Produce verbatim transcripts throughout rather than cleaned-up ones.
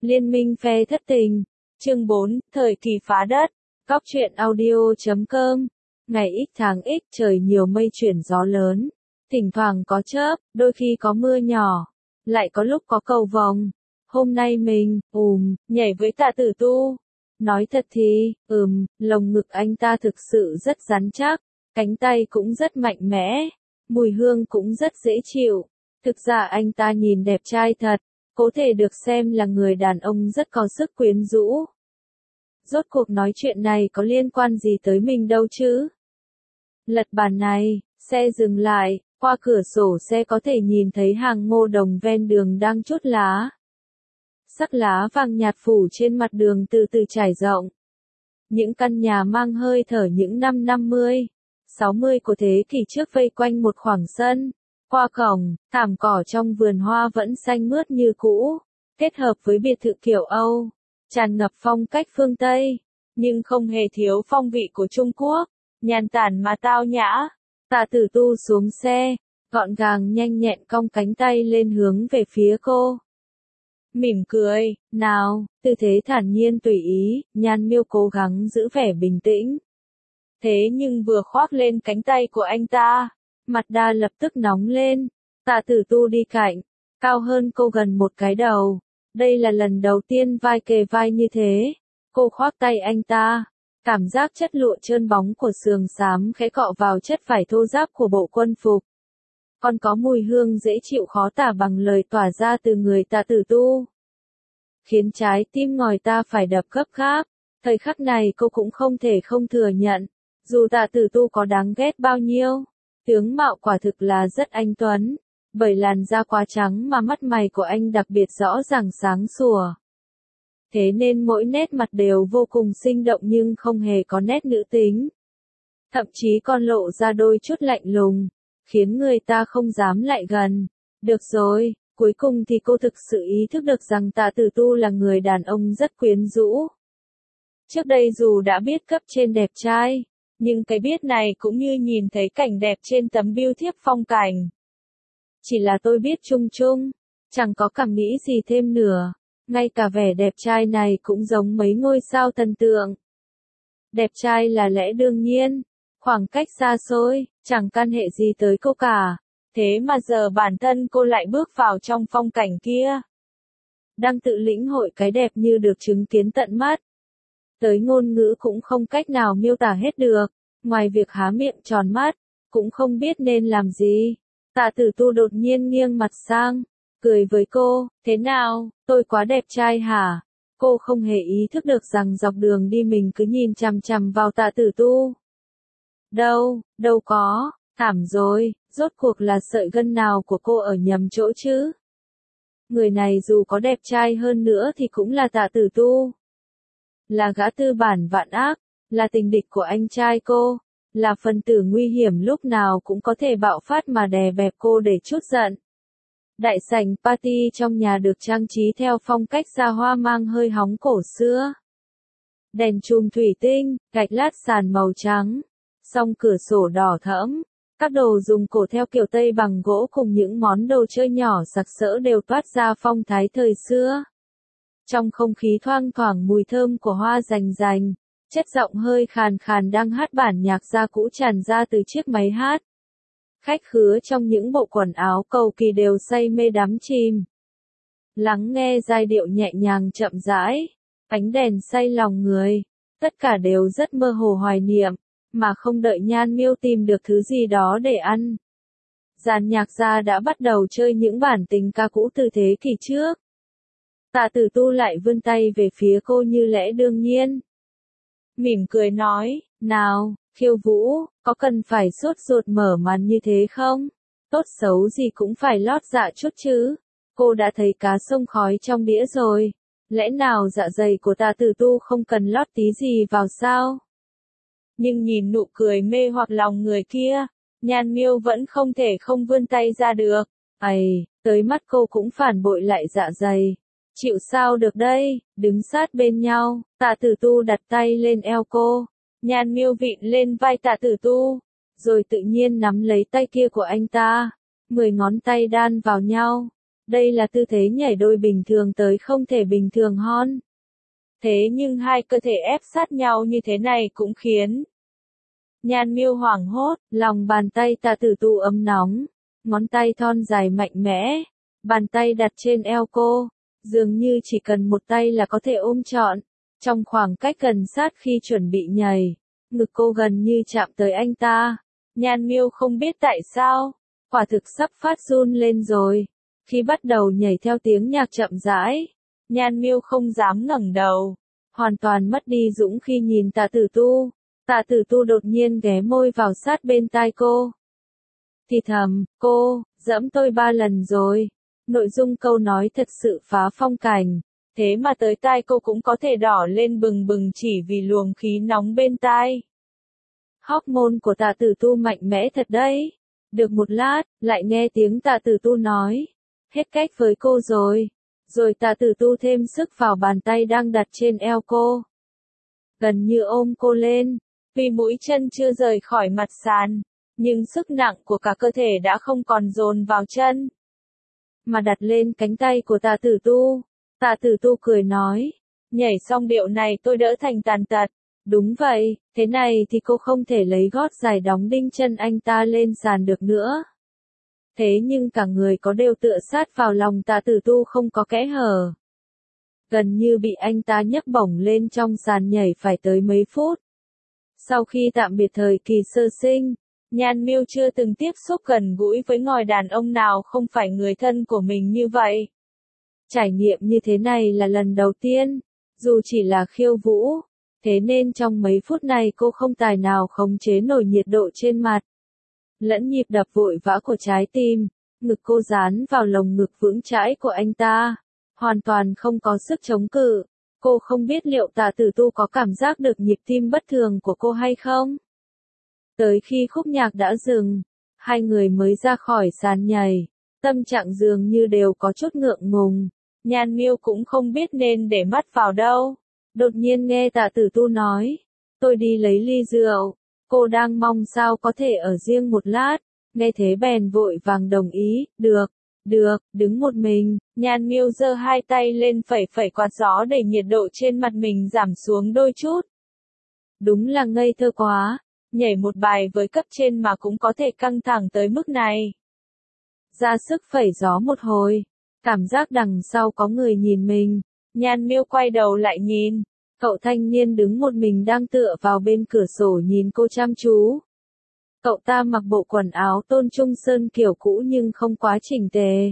Liên minh phe thất tình. Chương bốn, thời kỳ phá đất. Góc truyện audio chấm com. Ngày ít tháng ít, trời nhiều mây chuyển gió lớn. Thỉnh thoảng có chớp, đôi khi có mưa nhỏ. Lại có lúc có cầu vồng. Hôm nay mình, ùm, nhảy với Tạ Tử Tu. Nói thật thì, ừm, lồng ngực anh ta thực sự rất rắn chắc. Cánh tay cũng rất mạnh mẽ. Mùi hương cũng rất dễ chịu. Thực ra anh ta nhìn đẹp trai thật. Có thể được xem là người đàn ông rất có sức quyến rũ. Rốt cuộc nói chuyện này có liên quan gì tới mình đâu chứ? Lật bàn này, xe dừng lại, qua cửa sổ xe có thể nhìn thấy hàng ngô đồng ven đường đang trút lá. Sắc lá vàng nhạt phủ trên mặt đường từ từ trải rộng. Những căn nhà mang hơi thở những năm năm mươi, sáu mươi của thế kỷ trước vây quanh một khoảng sân. Qua cổng, thảm cỏ trong vườn hoa vẫn xanh mướt như cũ, kết hợp với biệt thự kiểu Âu, tràn ngập phong cách phương Tây, nhưng không hề thiếu phong vị của Trung Quốc, nhàn tản mà tao nhã. Tạ Tử Tu xuống xe, gọn gàng nhanh nhẹn cong cánh tay lên hướng về phía cô. Mỉm cười, nào, tư thế thản nhiên tùy ý, Nhan Miêu cố gắng giữ vẻ bình tĩnh. Thế nhưng vừa khoác lên cánh tay của anh ta, mặt đa lập tức nóng lên. Tạ Tử Tu đi cạnh, cao hơn cô gần một cái đầu. Đây là lần đầu tiên vai kề vai như thế. Cô khoác tay anh ta, cảm giác chất lụa trơn bóng của sườn xám khẽ cọ vào chất vải thô ráp của bộ quân phục. Còn có mùi hương dễ chịu khó tả bằng lời tỏa ra từ người Tạ Tử Tu, khiến trái tim ngòi ta phải đập gấp gáp. Thời khắc này cô cũng không thể không thừa nhận, dù Tạ Tử Tu có đáng ghét bao nhiêu, tướng mạo quả thực là rất anh tuấn, bởi làn da quá trắng mà mắt mày của anh đặc biệt rõ ràng sáng sủa. Thế nên mỗi nét mặt đều vô cùng sinh động nhưng không hề có nét nữ tính. Thậm chí còn lộ ra đôi chút lạnh lùng, khiến người ta không dám lại gần. Được rồi, cuối cùng thì cô thực sự ý thức được rằng Tạ Tử Tu là người đàn ông rất quyến rũ. Trước đây dù đã biết cấp trên đẹp trai, nhưng cái biết này cũng như nhìn thấy cảnh đẹp trên tấm bưu thiếp phong cảnh. Chỉ là tôi biết chung chung, chẳng có cảm nghĩ gì thêm nữa, ngay cả vẻ đẹp trai này cũng giống mấy ngôi sao thần tượng. Đẹp trai là lẽ đương nhiên, khoảng cách xa xôi, chẳng can hệ gì tới cô cả, thế mà giờ bản thân cô lại bước vào trong phong cảnh kia. Đang tự lĩnh hội cái đẹp như được chứng kiến tận mắt. Tới ngôn ngữ cũng không cách nào miêu tả hết được, ngoài việc há miệng tròn mắt, cũng không biết nên làm gì. Tạ Tử Tu đột nhiên nghiêng mặt sang, cười với cô, thế nào, tôi quá đẹp trai hả? Cô không hề ý thức được rằng dọc đường đi mình cứ nhìn chằm chằm vào Tạ Tử Tu. Đâu, đâu có, thảm rồi, rốt cuộc là sợi gân nào của cô ở nhầm chỗ chứ? Người này dù có đẹp trai hơn nữa thì cũng là Tạ Tử Tu. Là gã tư bản vạn ác, là tình địch của anh trai cô, là phần tử nguy hiểm lúc nào cũng có thể bạo phát mà đè bẹp cô để trút giận. Đại sảnh party trong nhà được trang trí theo phong cách xa hoa mang hơi hóng cổ xưa. Đèn chùm thủy tinh, gạch lát sàn màu trắng, song cửa sổ đỏ thẫm, các đồ dùng cổ theo kiểu Tây bằng gỗ cùng những món đồ chơi nhỏ sặc sỡ đều toát ra phong thái thời xưa. Trong không khí thoang thoảng mùi thơm của hoa rành rành, chất giọng hơi khàn khàn đang hát bản nhạc gia cũ tràn ra từ chiếc máy hát. Khách khứa trong những bộ quần áo cầu kỳ đều say mê đắm chìm. Lắng nghe giai điệu nhẹ nhàng chậm rãi, ánh đèn say lòng người, tất cả đều rất mơ hồ hoài niệm, mà không đợi Nhan Miêu tìm được thứ gì đó để ăn. Dàn nhạc gia đã bắt đầu chơi những bản tình ca cũ từ thế kỷ trước. Tạ Tử Tu lại vươn tay về phía cô như lẽ đương nhiên. Mỉm cười nói, nào, khiêu vũ, có cần phải sốt ruột mở màn như thế không? Tốt xấu gì cũng phải lót dạ chút chứ. Cô đã thấy cá sông khói trong đĩa rồi. Lẽ nào dạ dày của Tạ Tử Tu không cần lót tí gì vào sao? Nhưng nhìn nụ cười mê hoặc lòng người kia, Nhan Miêu vẫn không thể không vươn tay ra được. Ây, tới mắt cô cũng phản bội lại dạ dày. Chịu sao được đây, đứng sát bên nhau, Tạ Tử Tu đặt tay lên eo cô, Nhan Miêu vịn lên vai Tạ Tử Tu, rồi tự nhiên nắm lấy tay kia của anh ta, mười ngón tay đan vào nhau, Đây là tư thế nhảy đôi bình thường tới không thể bình thường hơn. Thế nhưng hai cơ thể ép sát nhau như thế này cũng khiến Nhan Miêu hoảng hốt, lòng bàn tay Tạ Tử Tu ấm nóng, ngón tay thon dài mạnh mẽ, bàn tay đặt trên eo cô, dường như chỉ cần một tay là có thể ôm trọn. Trong khoảng cách gần sát khi chuẩn bị nhảy, ngực cô gần như chạm tới anh ta. Nhan Miêu không biết tại sao, quả thực sắp phát run lên rồi. Khi bắt đầu nhảy theo tiếng nhạc chậm rãi, Nhan Miêu không dám ngẩng đầu, hoàn toàn mất đi dũng khi nhìn Tạ Tử Tu. Tạ Tử Tu đột nhiên ghé môi vào sát bên tai cô. Thì thầm, cô, dẫm tôi ba lần rồi. Nội dung câu nói thật sự phá phong cảnh, thế mà tới tai cô cũng có thể đỏ lên bừng bừng chỉ vì luồng khí nóng bên tai. Hormone của Tạ Tử Tu mạnh mẽ thật đấy. Được một lát, lại nghe tiếng Tạ Tử Tu nói, hết cách với cô rồi. Rồi Tạ Tử Tu thêm sức vào bàn tay đang đặt trên eo cô. Gần như ôm cô lên, vì mũi chân chưa rời khỏi mặt sàn, nhưng sức nặng của cả cơ thể đã không còn dồn vào chân, mà đặt lên cánh tay của Tạ Tử Tu. Tạ Tử Tu cười nói, nhảy xong điệu này tôi đỡ thành tàn tật. Đúng vậy, thế này thì cô không thể lấy gót giày đóng đinh chân anh ta lên sàn được nữa. Thế nhưng cả người có đều tựa sát vào lòng Tạ Tử Tu không có kẽ hở. Gần như bị anh ta nhấc bổng lên trong sàn nhảy phải tới mấy phút. Sau khi tạm biệt thời kỳ sơ sinh, Nhan Miêu chưa từng tiếp xúc gần gũi với ngòi đàn ông nào không phải người thân của mình như vậy. Trải nghiệm như thế này là lần đầu tiên, dù chỉ là khiêu vũ, thế nên trong mấy phút này cô không tài nào khống chế nổi nhiệt độ trên mặt. Lẫn nhịp đập vội vã của trái tim, ngực cô dán vào lồng ngực vững chãi của anh ta, hoàn toàn không có sức chống cự. Cô không biết liệu Tạ Tử Tu có cảm giác được nhịp tim bất thường của cô hay không. Tới khi khúc nhạc đã dừng, hai người mới ra khỏi sàn nhảy, tâm trạng dường như đều có chút ngượng ngùng. Nhan Miêu cũng không biết nên để mắt vào đâu. Đột nhiên nghe Tạ Tử Tu nói, tôi đi lấy ly rượu. Cô đang mong sao có thể ở riêng một lát, nghe thế bèn vội vàng đồng ý, được, được, đứng một mình. Nhan Miêu giơ hai tay lên phẩy phẩy quạt gió để nhiệt độ trên mặt mình giảm xuống đôi chút. Đúng là ngây thơ quá, nhảy một bài với cấp trên mà cũng có thể căng thẳng tới mức này. Ra sức phẩy gió một hồi, cảm giác đằng sau có người nhìn mình, Nhan Miêu quay đầu lại nhìn. Cậu thanh niên đứng một mình đang tựa vào bên cửa sổ nhìn cô chăm chú. Cậu ta mặc bộ quần áo Tôn Trung Sơn kiểu cũ nhưng không quá chỉnh tề.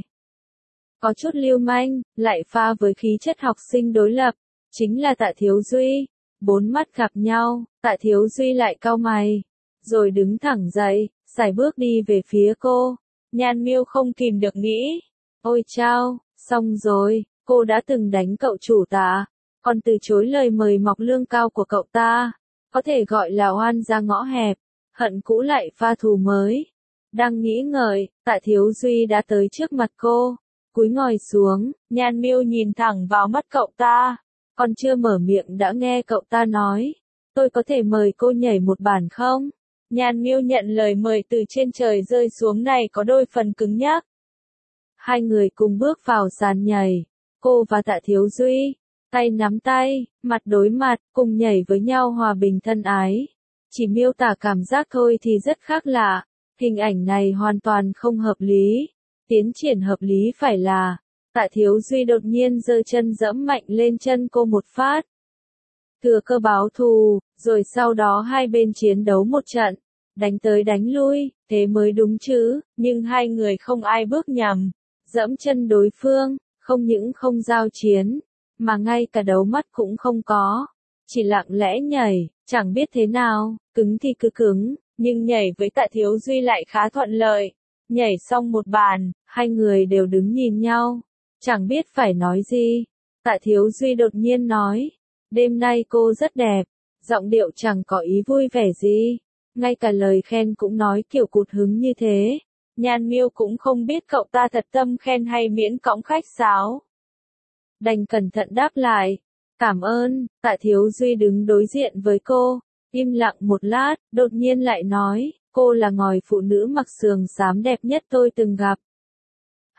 Có chút lưu manh, lại pha với khí chất học sinh đối lập, chính là Tạ Thiếu Duy. Bốn mắt gặp nhau, Tạ Thiếu Duy lại cau mày, rồi đứng thẳng dậy, sải bước đi về phía cô. Nhan Miêu không kìm được nghĩ, ôi chao, xong rồi, cô đã từng đánh cậu chủ Tạ, còn từ chối lời mời mọc lương cao của cậu ta, có thể gọi là oan ra ngõ hẹp, hận cũ lại pha thù mới. Đang nghĩ ngợi, Tạ Thiếu Duy đã tới trước mặt cô, cúi ngồi xuống. Nhan Miêu nhìn thẳng vào mắt cậu ta, còn chưa mở miệng đã nghe cậu ta nói, tôi có thể mời cô nhảy một bản không? Nhan Miêu nhận lời mời từ trên trời rơi xuống này có đôi phần cứng nhắc. Hai người cùng bước vào sàn nhảy, cô và Tạ Thiếu Duy, tay nắm tay, mặt đối mặt, cùng nhảy với nhau hòa bình thân ái. Chỉ miêu tả cảm giác thôi thì rất khác lạ, hình ảnh này hoàn toàn không hợp lý. Tiến triển hợp lý phải là, Tạ Thiếu Duy đột nhiên giơ chân dẫm mạnh lên chân cô một phát. Thừa cơ báo thù, rồi sau đó hai bên chiến đấu một trận, đánh tới đánh lui, thế mới đúng chứ, nhưng hai người không ai bước nhầm, dẫm chân đối phương, không những không giao chiến, mà ngay cả đấu mắt cũng không có, chỉ lặng lẽ nhảy, chẳng biết thế nào, cứng thì cứ cứng, nhưng nhảy với Tạ Thiếu Duy lại khá thuận lợi. Nhảy xong một bàn, hai người đều đứng nhìn nhau, chẳng biết phải nói gì. Tạ Thiếu Duy đột nhiên nói, đêm nay cô rất đẹp, giọng điệu chẳng có ý vui vẻ gì, ngay cả lời khen cũng nói kiểu cụt hứng như thế. Nhan Miêu cũng không biết cậu ta thật tâm khen hay miễn cõng khách sáo. Đành cẩn thận đáp lại, cảm ơn. Tạ Thiếu Duy đứng đối diện với cô, im lặng một lát, đột nhiên lại nói, cô là ngòi phụ nữ mặc sườn xám đẹp nhất tôi từng gặp.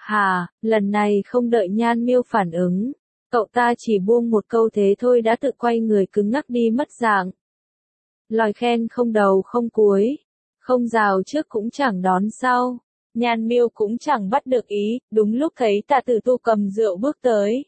Hà, lần này không đợi Nhan Miêu phản ứng, cậu ta chỉ buông một câu thế thôi đã tự quay người cứng ngắc đi mất dạng. Lời khen không đầu không cuối, không rào trước cũng chẳng đón sau. Nhan Miêu cũng chẳng bắt được ý, đúng lúc thấy Tạ Tử Tu cầm rượu bước tới.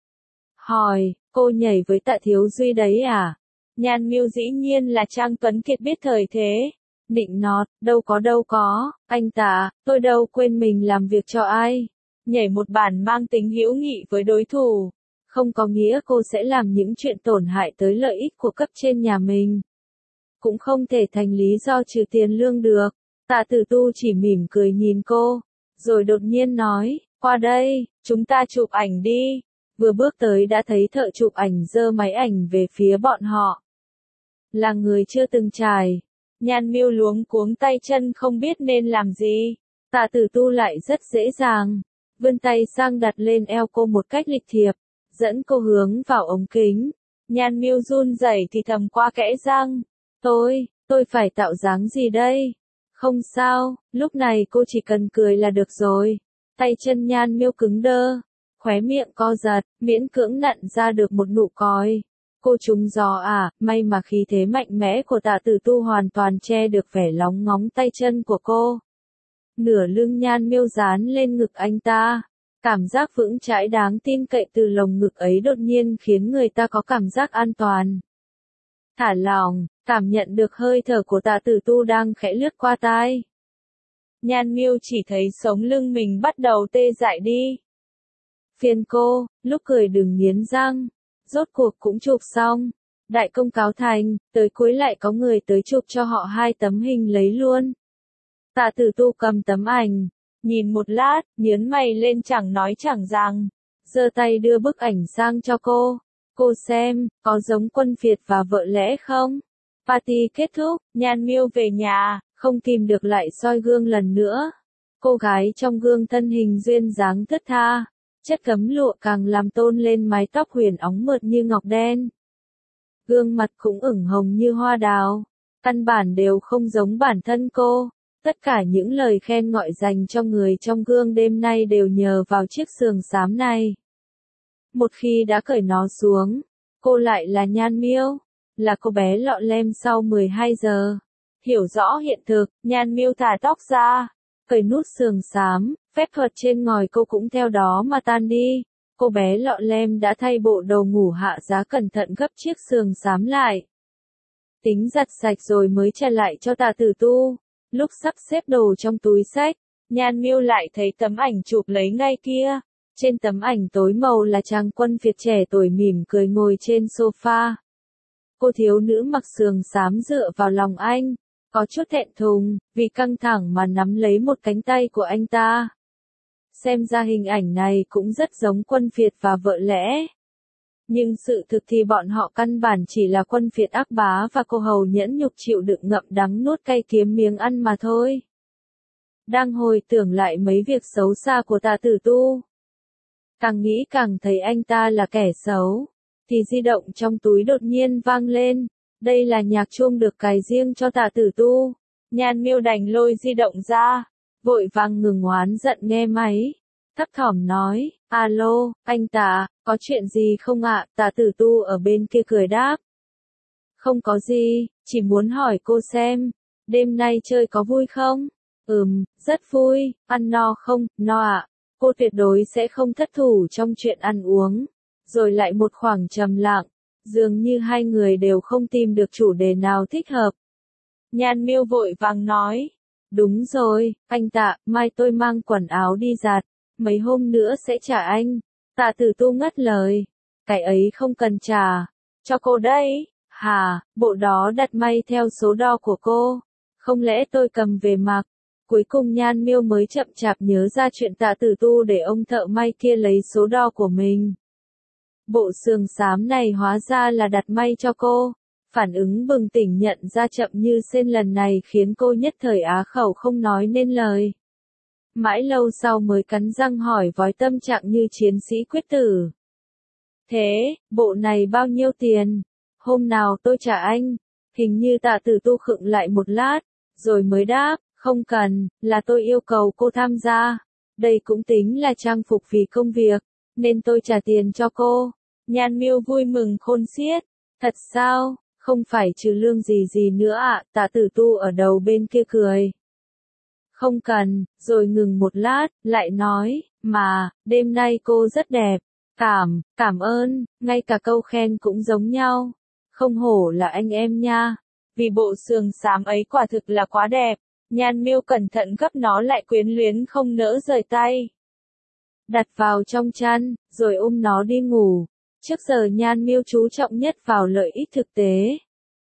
Hỏi, cô nhảy với Tạ Thiếu Duy đấy à? Nhan Miêu dĩ nhiên là Trang Tuấn Kiệt biết thời thế. Nịnh nọt, đâu có đâu có, anh Tạ, tôi đâu quên mình làm việc cho ai. Nhảy một bản mang tính hữu nghị với đối thủ. Không có nghĩa cô sẽ làm những chuyện tổn hại tới lợi ích của cấp trên nhà mình. Cũng không thể thành lý do trừ tiền lương được. Tạ Tử Tu chỉ mỉm cười nhìn cô, rồi đột nhiên nói, qua đây, chúng ta chụp ảnh đi. Vừa bước tới đã thấy thợ chụp ảnh giơ máy ảnh về phía bọn họ. Là người chưa từng trải. Nhan Miêu luống cuống tay chân không biết nên làm gì. Tạ Tử Tu lại rất dễ dàng, vươn tay sang đặt lên eo cô một cách lịch thiệp, dẫn cô hướng vào ống kính. Nhan Miêu run rẩy thì thầm qua kẽ răng, tôi, tôi phải tạo dáng gì đây? Không sao, lúc này cô chỉ cần cười là được rồi. Tay chân Nhan Miêu cứng đơ, khóe miệng co giật, miễn cưỡng nặn ra được một nụ còi. Cô trúng gió à, may mà khí thế mạnh mẽ của Tạ Tử Tu hoàn toàn che được vẻ lóng ngóng tay chân của cô. Nửa lưng Nhan Miêu dán lên ngực anh ta. Cảm giác vững chãi đáng tin cậy từ lồng ngực ấy đột nhiên khiến người ta có cảm giác an toàn. Thả lỏng, cảm nhận được hơi thở của Tạ Tử Tu đang khẽ lướt qua tai. Nhan Miêu chỉ thấy sống lưng mình bắt đầu tê dại đi. Phiền cô, lúc cười đừng nghiến răng. Rốt cuộc cũng chụp xong. Đại công cáo thành, tới cuối lại có người tới chụp cho họ hai tấm hình lấy luôn. Tạ Tử Tu cầm tấm ảnh, nhìn một lát, nhớn mày lên chẳng nói chẳng rằng, giơ tay đưa bức ảnh sang cho cô. Cô xem, có giống Quân Việt và vợ lẽ không? Party kết thúc, Nhan Miêu về nhà, không kìm được lại soi gương lần nữa. Cô gái trong gương thân hình duyên dáng thướt tha, chất cấm lụa càng làm tôn lên mái tóc huyền óng mượt như ngọc đen. Gương mặt cũng ửng hồng như hoa đào, căn bản đều không giống bản thân cô. Tất cả những lời khen ngợi dành cho người trong gương đêm nay đều nhờ vào chiếc sườn xám này. Một khi đã cởi nó xuống, cô lại là Nhan Miêu, là cô bé lọ lem sau mười hai giờ. Hiểu rõ hiện thực, Nhan Miêu thả tóc ra, cởi nút sườn xám, phép thuật trên ngòi cô cũng theo đó mà tan đi. Cô bé lọ lem đã thay bộ đồ ngủ hạ giá cẩn thận gấp chiếc sườn xám lại. Tính giặt sạch rồi mới trả lại cho Tạ Tử Tu. Lúc sắp xếp đồ trong túi xách, Nhan Miêu lại thấy tấm ảnh chụp lấy ngay kia. Trên tấm ảnh tối màu là chàng Quân Việt trẻ tuổi mỉm cười ngồi trên sofa. Cô thiếu nữ mặc sườn xám dựa vào lòng anh, có chút thẹn thùng, vì căng thẳng mà nắm lấy một cánh tay của anh ta. Xem ra hình ảnh này cũng rất giống Quân Việt và vợ lẽ. Nhưng sự thực thì bọn họ căn bản chỉ là Quân Việt ác bá và cô hầu nhẫn nhục chịu đựng ngậm đắng nuốt cay kiếm miếng ăn mà thôi. Đang hồi tưởng lại mấy việc xấu xa của Tạ Tử Tu, càng nghĩ càng thấy anh ta là kẻ xấu, thì di động trong túi đột nhiên vang lên. Đây là nhạc chuông được cài riêng cho Tạ Tử Tu. Nhan Miêu đành lôi di động ra, vội vàng ngừng oán giận nghe máy. Thấp thỏm nói, alo, anh Tạ, có chuyện gì không ạ? Tạ Tử Tu ở bên kia cười đáp. Không có gì, chỉ muốn hỏi cô xem, đêm nay chơi có vui không? Ừm, rất vui, ăn no không? No ạ. Cô tuyệt đối sẽ không thất thủ trong chuyện ăn uống. Rồi lại một khoảng trầm lặng, dường như hai người đều không tìm được chủ đề nào thích hợp. Nhan Miêu vội vàng nói, đúng rồi, anh Tạ, mai tôi mang quần áo đi giặt, mấy hôm nữa sẽ trả anh. Tạ Tử Tu ngắt lời, cái ấy không cần trả, cho cô đấy. Hà, bộ đó đặt may theo số đo của cô, không lẽ tôi cầm về mặc? Cuối cùng Nhan Miêu mới chậm chạp nhớ ra chuyện Tạ Tử Tu để ông thợ may kia lấy số đo của mình. Bộ sườn xám này hóa ra là đặt may cho cô. Phản ứng bừng tỉnh nhận ra chậm như sên lần này khiến cô nhất thời á khẩu không nói nên lời. Mãi lâu sau mới cắn răng hỏi vói tâm trạng như chiến sĩ quyết tử. Thế, bộ này bao nhiêu tiền? Hôm nào tôi trả anh. Hình như Tạ Tử Tu khựng lại một lát, rồi mới đáp, không cần, là tôi yêu cầu cô tham gia. đây cũng tính là trang phục vì công việc, nên tôi trả tiền cho cô. Nhan Miêu vui mừng khôn xiết. Thật sao, không phải trừ lương gì gì nữa ạ, à? Tạ Tử Tu ở đầu bên kia cười. Không cần, rồi ngừng một lát, lại nói, mà, đêm nay cô rất đẹp. Cảm, cảm ơn, ngay cả câu khen cũng giống nhau. Không hổ là anh em nha. Vì bộ sườn xám ấy quả thực là quá đẹp. Nhan Miêu cẩn thận gấp nó lại quyến luyến không nỡ rời tay. Đặt vào trong chăn, rồi ôm nó đi ngủ. Trước giờ Nhan Miêu chú trọng nhất vào lợi ích thực tế.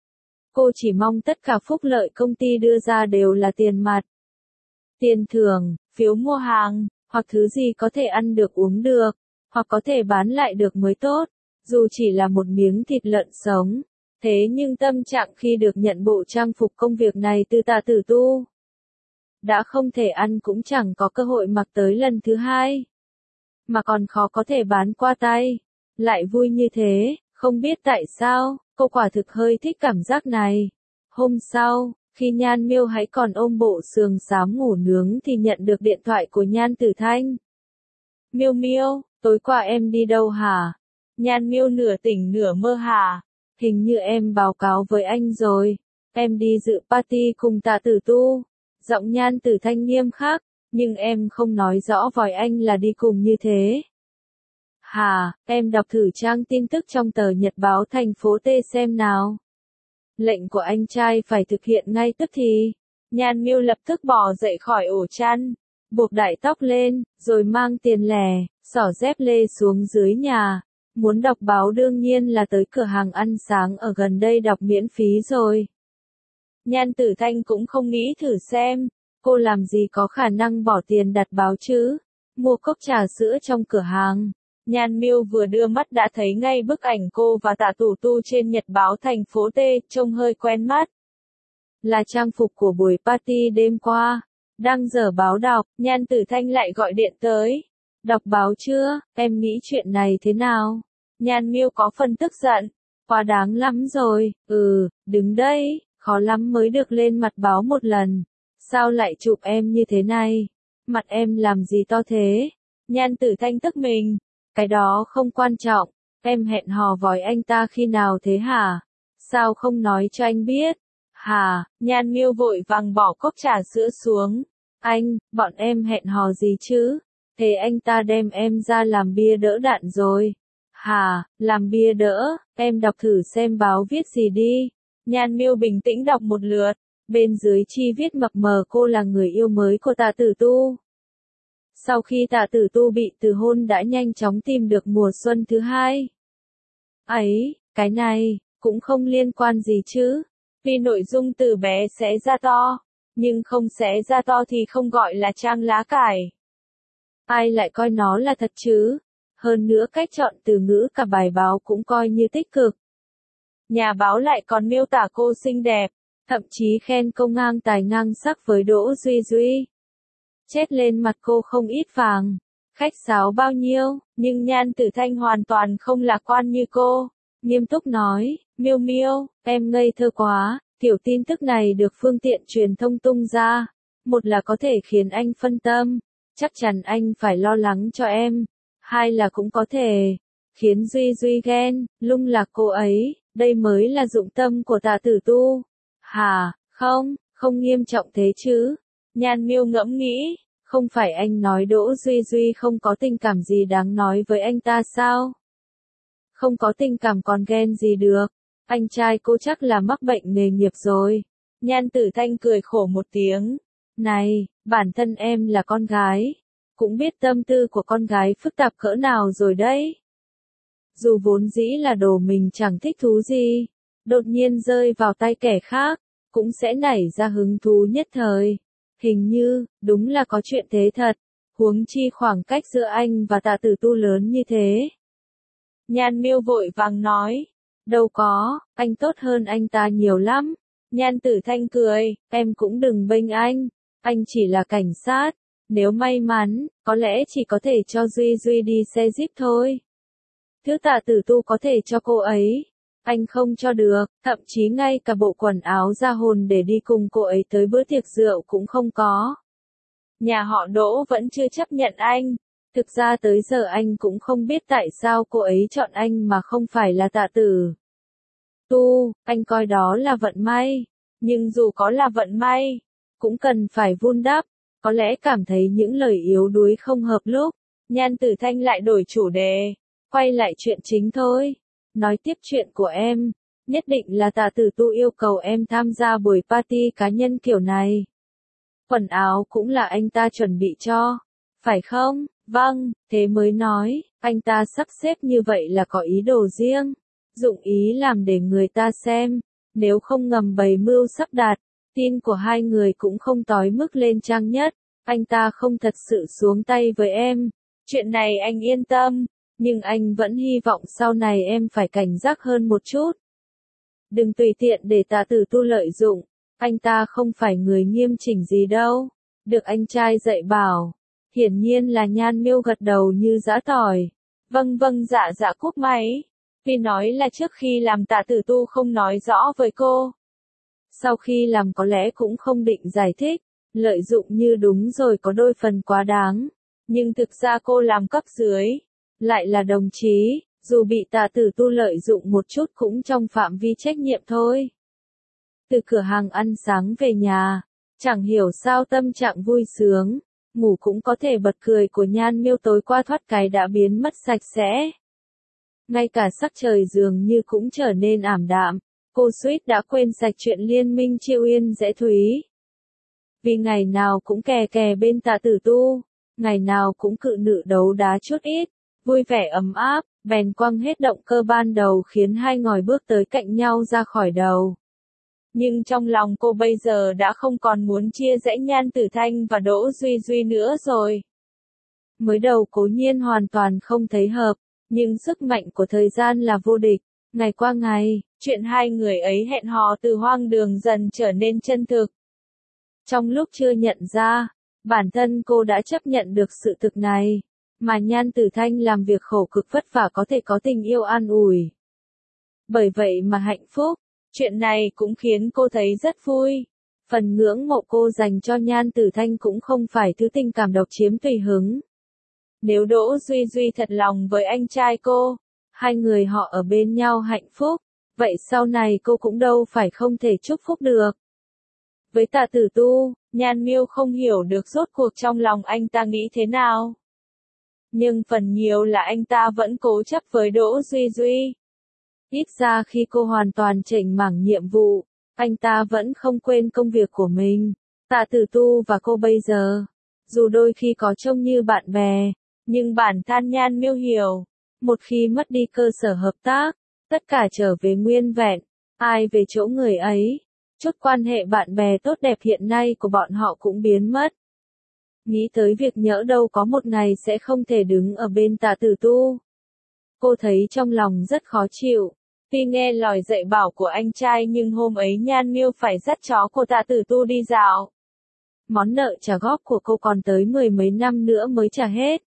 Cô chỉ mong tất cả phúc lợi công ty đưa ra đều là tiền mặt. Tiền thưởng, phiếu mua hàng, hoặc thứ gì có thể ăn được uống được, hoặc có thể bán lại được mới tốt, dù chỉ là một miếng thịt lợn sống. Thế nhưng tâm trạng khi được nhận bộ trang phục công việc này từ Tạ Tử Tu, đã không thể ăn cũng chẳng có cơ hội mặc tới lần thứ hai, mà còn khó có thể bán qua tay. Lại vui như thế, không biết tại sao, cô quả thực hơi thích cảm giác này. Hôm sau, khi Nhan Miêu hãy còn ôm bộ sườn xám ngủ nướng thì nhận được điện thoại của Nhan Tử Thanh. Miêu Miêu, tối qua em đi đâu hả? Nhan Miêu nửa tỉnh nửa mơ hả? Hình như em báo cáo với anh rồi. Em đi dự party cùng Tạ Tử Tu. Giọng Nhan Tử Thanh nghiêm khắc, nhưng em không nói rõ với anh là đi cùng như thế. Hà, em đọc thử trang tin tức trong tờ Nhật báo thành phố T xem nào. Lệnh của anh trai phải thực hiện ngay tức thì. Nhan Miêu lập tức bò dậy khỏi ổ chăn, buộc đại tóc lên, rồi mang tiền lẻ, xỏ dép lê xuống dưới nhà. Muốn đọc báo đương nhiên là tới cửa hàng ăn sáng ở gần đây đọc miễn phí rồi. Nhan Tử Thanh cũng không nghĩ thử xem, cô làm gì có khả năng bỏ tiền đặt báo chứ. Mua cốc trà sữa trong cửa hàng. Nhan Miêu vừa đưa mắt đã thấy ngay bức ảnh cô và Tạ Tử Tu trên Nhật báo thành phố T, trông hơi quen mắt. Là trang phục của buổi party đêm qua. Đang dở báo đọc, Nhan Tử Thanh lại gọi điện tới. Đọc báo chưa, em nghĩ chuyện này thế nào? Nhan Miêu có phần tức giận. Quá đáng lắm rồi, ừ, đứng đây, khó lắm mới được lên mặt báo một lần. Sao lại chụp em như thế này? Mặt em làm gì to thế? Nhan Tử Thanh tức mình. Cái đó không quan trọng, em hẹn hò với anh ta khi nào thế hả? Sao không nói cho anh biết? Hả? Nhan Miêu vội vàng bỏ cốc trà sữa xuống. Anh, bọn em hẹn hò gì chứ? Thế anh ta đem em ra làm bia đỡ đạn rồi. Hả, làm bia đỡ, em đọc thử xem báo viết gì đi. Nhan Miêu bình tĩnh đọc một lượt, bên dưới chi viết mập mờ cô là người yêu mới của Tạ Tử Tu. Sau khi Tạ Tử Tu bị từ hôn đã nhanh chóng tìm được mùa xuân thứ hai. Ấy, cái này, cũng không liên quan gì chứ. Vì nội dung từ bé sẽ ra to, nhưng không xé ra to thì không gọi là trang lá cải. Ai lại coi nó là thật chứ? Hơn nữa cách chọn từ ngữ cả bài báo cũng coi như tích cực. Nhà báo lại còn miêu tả cô xinh đẹp, thậm chí khen cô ngang tài ngang sắc với Đỗ Duy Duy. Chết lên mặt cô không ít vàng, khách sáo bao nhiêu, nhưng Nhan Tử Thanh hoàn toàn không lạc quan như cô. Nghiêm túc nói, Miêu Miêu, em ngây thơ quá, kiểu tin tức này được phương tiện truyền thông tung ra. Một là có thể khiến anh phân tâm, chắc chắn anh phải lo lắng cho em. Hai là cũng có thể khiến Duy Duy ghen, lung lạc cô ấy, đây mới là dụng tâm của Tạ Tử Tu. Hả, không, không nghiêm trọng thế chứ. Nhan Miêu ngẫm nghĩ, không phải anh nói Đỗ Duy Duy không có tình cảm gì đáng nói với anh ta sao? Không có tình cảm còn ghen gì được, anh trai cô chắc là mắc bệnh nghề nghiệp rồi. Nhan Tử Thanh cười khổ một tiếng. Này, bản thân em là con gái, cũng biết tâm tư của con gái phức tạp cỡ nào rồi đấy. Dù vốn dĩ là đồ mình chẳng thích thú gì, đột nhiên rơi vào tay kẻ khác, cũng sẽ nảy ra hứng thú nhất thời. Hình như, đúng là có chuyện thế thật, huống chi khoảng cách giữa anh và Tạ Tử Tu lớn như thế. Nhan Miêu vội vàng nói, đâu có, anh tốt hơn anh ta nhiều lắm. Nhan Tử Thanh cười, em cũng đừng bênh anh, anh chỉ là cảnh sát, nếu may mắn, có lẽ chỉ có thể cho Duy Duy đi xe Jeep thôi. Thứ Tạ Tử Tu có thể cho cô ấy, anh không cho được, thậm chí ngay cả bộ quần áo ra hồn để đi cùng cô ấy tới bữa tiệc rượu cũng không có. Nhà họ Đỗ vẫn chưa chấp nhận anh. Thực ra tới giờ anh cũng không biết tại sao cô ấy chọn anh mà không phải là Tạ Tử Tu, anh coi đó là vận may. Nhưng dù có là vận may, cũng cần phải vun đắp. Có lẽ cảm thấy những lời yếu đuối không hợp lúc, Nhan Tử Thanh lại đổi chủ đề, quay lại chuyện chính thôi. Nói tiếp chuyện của em, nhất định là Tạ Tử Tu yêu cầu em tham gia buổi party cá nhân kiểu này. Quần áo cũng là anh ta chuẩn bị cho, phải không? Vâng, thế mới nói, anh ta sắp xếp như vậy là có ý đồ riêng, dụng ý làm để người ta xem, nếu không ngầm bày mưu sắp đặt, tin của hai người cũng không tói mức lên trang nhất, anh ta không thật sự xuống tay với em. Chuyện này anh yên tâm, nhưng anh vẫn hy vọng sau này em phải cảnh giác hơn một chút. Đừng tùy tiện để Tạ Tử Tu lợi dụng, anh ta không phải người nghiêm chỉnh gì đâu. Được anh trai dạy bảo. Hiển nhiên là Nhan Miêu gật đầu như giã tỏi. Vâng vâng dạ dạ cúp máy. Vì nói là trước khi làm Tạ Tử Tu không nói rõ với cô. Sau khi làm có lẽ cũng không định giải thích, lợi dụng như đúng rồi có đôi phần quá đáng. Nhưng thực ra cô làm cấp dưới, lại là đồng chí, dù bị Tạ Tử Tu lợi dụng một chút cũng trong phạm vi trách nhiệm thôi. Từ cửa hàng ăn sáng về nhà, chẳng hiểu sao tâm trạng vui sướng, ngủ cũng có thể bật cười của Nhan Miêu tối qua thoát cái đã biến mất sạch sẽ. Ngay cả sắc trời dường như cũng trở nên ảm đạm, cô suýt đã quên sạch chuyện liên minh Chiêu Yên Dễ Thúy. Vì ngày nào cũng kè kè bên Tạ Tử Tu, ngày nào cũng cự nữ đấu đá chút ít, vui vẻ ấm áp, bèn quăng hết động cơ ban đầu khiến hai ngòi bước tới cạnh nhau ra khỏi đầu. Nhưng trong lòng cô bây giờ đã không còn muốn chia rẽ Nhan Tử Thanh và Đỗ Duy Duy nữa rồi. Mới đầu cố nhiên hoàn toàn không thấy hợp, nhưng sức mạnh của thời gian là vô địch. Ngày qua ngày, chuyện hai người ấy hẹn hò từ hoang đường dần trở nên chân thực. Trong lúc chưa nhận ra, bản thân cô đã chấp nhận được sự thực này, mà Nhan Tử Thanh làm việc khổ cực vất vả có thể có tình yêu an ủi. Bởi vậy mà hạnh phúc. Chuyện này cũng khiến cô thấy rất vui. Phần ngưỡng mộ cô dành cho Nhan Tử Thanh cũng không phải thứ tình cảm độc chiếm tùy hứng. Nếu Đỗ Duy Duy thật lòng với anh trai cô, hai người họ ở bên nhau hạnh phúc, vậy sau này cô cũng đâu phải không thể chúc phúc được. Với Tạ Tử Tu, Nhan Miêu không hiểu được rốt cuộc trong lòng anh ta nghĩ thế nào. Nhưng phần nhiều là anh ta vẫn cố chấp với Đỗ Duy Duy. Ít ra khi cô hoàn toàn chỉnh mảng nhiệm vụ, anh ta vẫn không quên công việc của mình. Tạ Tử Tu và cô bây giờ, dù đôi khi có trông như bạn bè, nhưng bản thân Nhan Miêu hiểu, một khi mất đi cơ sở hợp tác, tất cả trở về nguyên vẹn, ai về chỗ người ấy, chút quan hệ bạn bè tốt đẹp hiện nay của bọn họ cũng biến mất. Nghĩ tới việc nhỡ đâu có một ngày sẽ không thể đứng ở bên Tạ Tử Tu. Cô thấy trong lòng rất khó chịu. Tuy nghe lời dạy bảo của anh trai nhưng hôm ấy Nhan Miêu phải dắt chó của Tạ Tử Tu đi dạo. Món nợ trả góp của cô còn tới mười mấy năm nữa mới trả hết.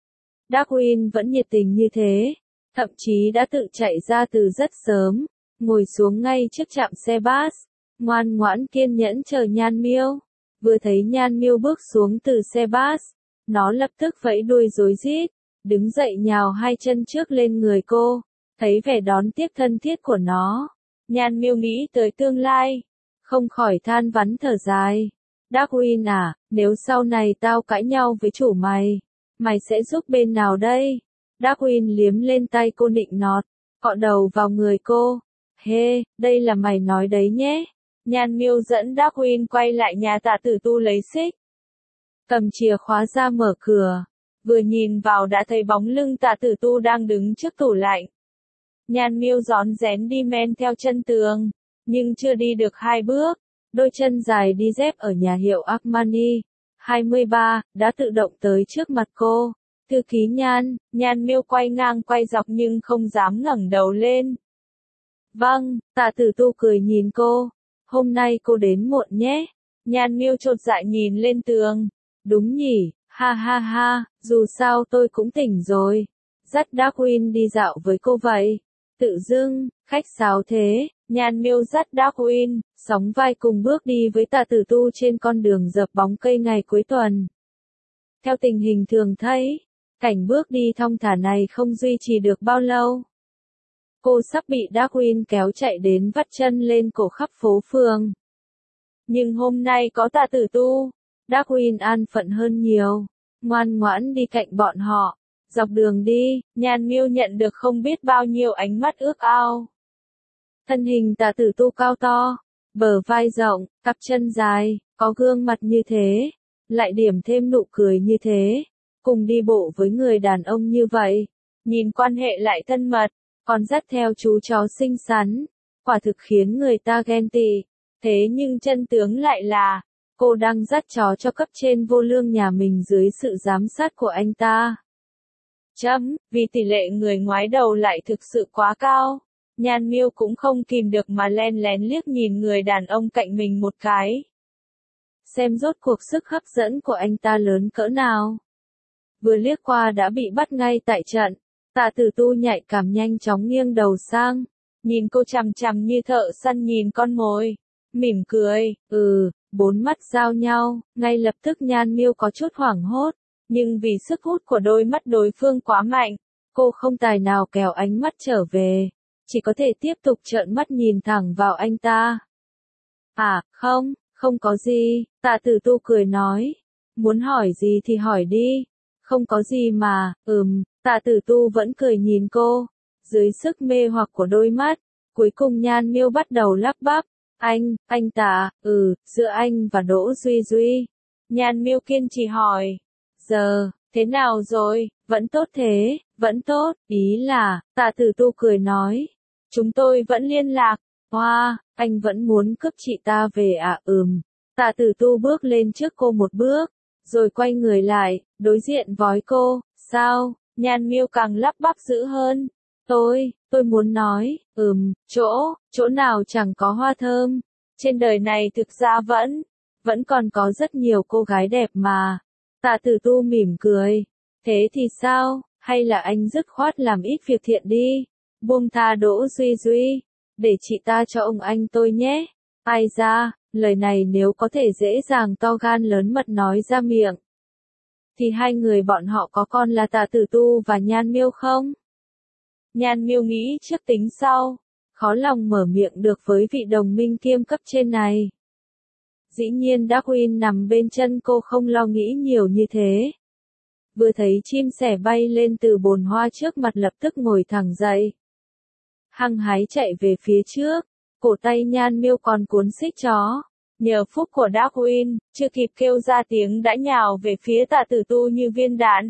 Darwin vẫn nhiệt tình như thế, thậm chí đã tự chạy ra từ rất sớm, ngồi xuống ngay trước trạm xe bus, ngoan ngoãn kiên nhẫn chờ Nhan Miêu. Vừa thấy Nhan Miêu bước xuống từ xe bus, nó lập tức vẫy đuôi rối rít, đứng dậy nhào hai chân trước lên người cô. Thấy vẻ đón tiếp thân thiết của nó, Nhan Miêu nghĩ tới tương lai, không khỏi than vắn thở dài. Darwin à, nếu sau này tao cãi nhau với chủ mày, mày sẽ giúp bên nào đây? Darwin liếm lên tay cô nịnh nọt, cọ đầu vào người cô. Hê, đây là mày nói đấy nhé. Nhan Miêu dẫn Darwin quay lại nhà Tạ Tử Tu lấy xích. Cầm chìa khóa ra mở cửa, vừa nhìn vào đã thấy bóng lưng Tạ Tử Tu đang đứng trước tủ lạnh. Nhan Miêu rón rén đi men theo chân tường, nhưng chưa đi được hai bước, đôi chân dài đi dép ở nhà hiệu Armani, hai mươi ba, đã tự động tới trước mặt cô. Thư ký Nhan, Nhan Miêu quay ngang quay dọc nhưng không dám ngẩng đầu lên. Vâng, Tạ Tử Tu cười nhìn cô, hôm nay cô đến muộn nhé. Nhan Miêu chột dạ nhìn lên tường, đúng nhỉ, ha ha ha, dù sao tôi cũng tỉnh rồi. Dắt Darwin đi dạo với cô vậy. Tự dưng, khách sáo thế, Nhan Miêu dắt Darwin, sóng vai cùng bước đi với Tạ Tử Tu trên con đường dợp bóng cây ngày cuối tuần. Theo tình hình thường thấy, cảnh bước đi thong thả này không duy trì được bao lâu. Cô sắp bị Darwin kéo chạy đến vắt chân lên cổ khắp phố phường. Nhưng hôm nay có Tạ Tử Tu, Darwin an phận hơn nhiều, ngoan ngoãn đi cạnh bọn họ. Dọc đường đi, Nhan Miêu nhận được không biết bao nhiêu ánh mắt ước ao. Thân hình Tạ Tử Tu cao to, bờ vai rộng, cặp chân dài, có gương mặt như thế, lại điểm thêm nụ cười như thế, cùng đi bộ với người đàn ông như vậy, nhìn quan hệ lại thân mật, còn dắt theo chú chó xinh xắn, quả thực khiến người ta ghen tị. Thế nhưng chân tướng lại là, cô đang dắt chó cho cấp trên vô lương nhà mình dưới sự giám sát của anh ta. Chấm, vì tỷ lệ người ngoái đầu lại thực sự quá cao. Nhan Miêu cũng không kìm được mà len lén liếc nhìn người đàn ông cạnh mình một cái. Xem rốt cuộc sức hấp dẫn của anh ta lớn cỡ nào. Vừa liếc qua đã bị bắt ngay tại trận. Tạ Tử Tu nhạy cảm nhanh chóng nghiêng đầu sang, nhìn cô chằm chằm như thợ săn nhìn con mồi, mỉm cười, ừ, bốn mắt giao nhau, ngay lập tức Nhan Miêu có chút hoảng hốt, nhưng vì sức hút của đôi mắt đối phương quá mạnh, cô không tài nào kéo ánh mắt trở về, chỉ có thể tiếp tục trợn mắt nhìn thẳng vào anh ta. À, không, không có gì, Tạ Tử Tu cười nói, muốn hỏi gì thì hỏi đi, không có gì mà, ừm. Tạ Tử Tu vẫn cười nhìn cô, dưới sức mê hoặc của đôi mắt, cuối cùng Nhan Miêu bắt đầu lắp bắp, anh, anh Tạ, ừ, giữa anh và Đỗ Duy Duy. Nhan Miêu kiên trì hỏi, giờ, thế nào rồi, vẫn tốt thế, vẫn tốt, ý là, Tạ Tử Tu cười nói, chúng tôi vẫn liên lạc, hoa, wow, anh vẫn muốn cướp chị ta về à, ừm. Tạ Tử Tu bước lên trước cô một bước, rồi quay người lại, đối diện với cô, sao? Nhan Miêu càng lắp bắp dữ hơn. Tôi, tôi muốn nói, ừm, chỗ, chỗ nào chẳng có hoa thơm. Trên đời này thực ra vẫn, vẫn còn có rất nhiều cô gái đẹp mà. Tạ Tử Tu mỉm cười. Thế thì sao, hay là anh dứt khoát làm ít việc thiện đi. Buông tha Đỗ Duy Duy, để chị ta cho ông anh tôi nhé. Ai ra, lời này nếu có thể dễ dàng to gan lớn mật nói ra miệng. Thì hai người bọn họ có con là Tạ Tử Tu và Nhan Miêu không? Nhan Miêu nghĩ trước tính sau, khó lòng mở miệng được với vị đồng minh kiêm cấp trên này. Dĩ nhiên Darwin nằm bên chân cô không lo nghĩ nhiều như thế. Vừa thấy chim sẻ bay lên từ bồn hoa trước mặt lập tức ngồi thẳng dậy. Hăng hái chạy về phía trước, cổ tay Nhan Miêu còn cuốn xích chó. Nhờ phúc của Darwin, chưa kịp kêu ra tiếng đã nhào về phía Tạ Tử Tu như viên đạn.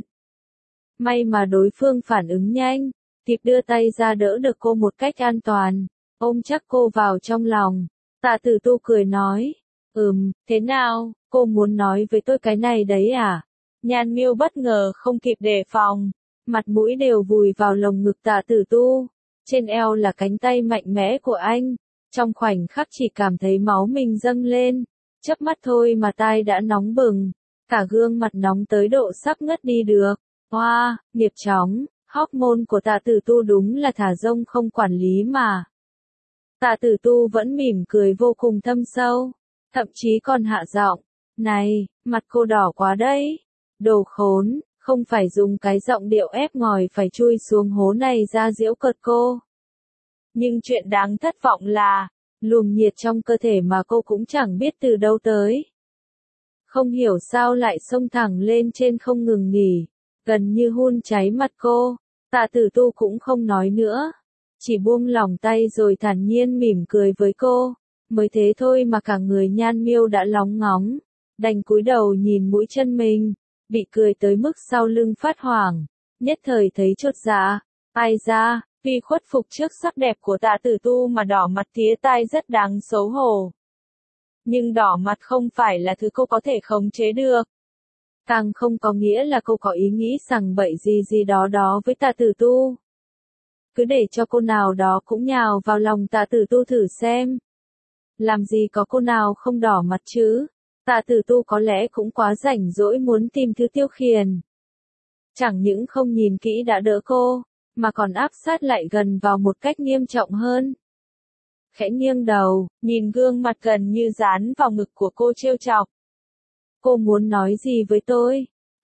May mà đối phương phản ứng nhanh, kịp đưa tay ra đỡ được cô một cách an toàn, ôm chắc cô vào trong lòng. Tạ Tử Tu cười nói, ừm, thế nào, cô muốn nói với tôi cái này đấy à? Nhan Miêu bất ngờ không kịp đề phòng, mặt mũi đều vùi vào lồng ngực Tạ Tử Tu, trên eo là cánh tay mạnh mẽ của anh. Trong khoảnh khắc chỉ cảm thấy máu mình dâng lên, chớp mắt thôi mà tai đã nóng bừng, cả gương mặt nóng tới độ sắp ngất đi được. Hoa, wow, nghiệp chóng, hormone của Tạ Tử Tu đúng là thả rông không quản lý mà. Tạ Tử Tu vẫn mỉm cười vô cùng thâm sâu, thậm chí còn hạ giọng, này, mặt cô đỏ quá đấy, đồ khốn, không phải dùng cái giọng điệu ép ngòi phải chui xuống hố này ra giễu cợt cô. Nhưng chuyện đáng thất vọng là, luồng nhiệt trong cơ thể mà cô cũng chẳng biết từ đâu tới. Không hiểu sao lại xông thẳng lên trên không ngừng nghỉ, gần như hun cháy mặt cô. Tạ Tử Tu cũng không nói nữa, chỉ buông lỏng tay rồi thản nhiên mỉm cười với cô. Mới thế thôi mà cả người Nhan Miêu đã lóng ngóng, đành cúi đầu nhìn mũi chân mình, bị cười tới mức sau lưng phát hoảng, nhất thời thấy chột dạ. Ai ra, vì khuất phục trước sắc đẹp của Tạ Tử Tu mà đỏ mặt tía tai rất đáng xấu hổ. Nhưng đỏ mặt không phải là thứ cô có thể khống chế được. Càng không có nghĩa là cô có ý nghĩ sằng bậy gì gì đó đó với Tạ Tử Tu. Cứ để cho cô nào đó cũng nhào vào lòng Tạ Tử Tu thử xem. Làm gì có cô nào không đỏ mặt chứ? Tạ Tử Tu có lẽ cũng quá rảnh rỗi muốn tìm thứ tiêu khiển. Chẳng những không nhìn kỹ đã đỡ cô, mà còn áp sát lại gần vào một cách nghiêm trọng hơn. Khẽ nghiêng đầu, nhìn gương mặt gần như dán vào ngực của cô trêu chọc. Cô muốn nói gì với tôi?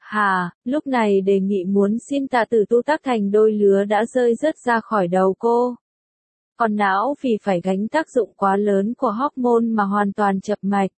Hà, lúc này đề nghị muốn xin Tạ Tử Tu tác thành đôi lứa đã rơi rớt ra khỏi đầu cô. Còn não vì phải gánh tác dụng quá lớn của hormone mà hoàn toàn chập mạch.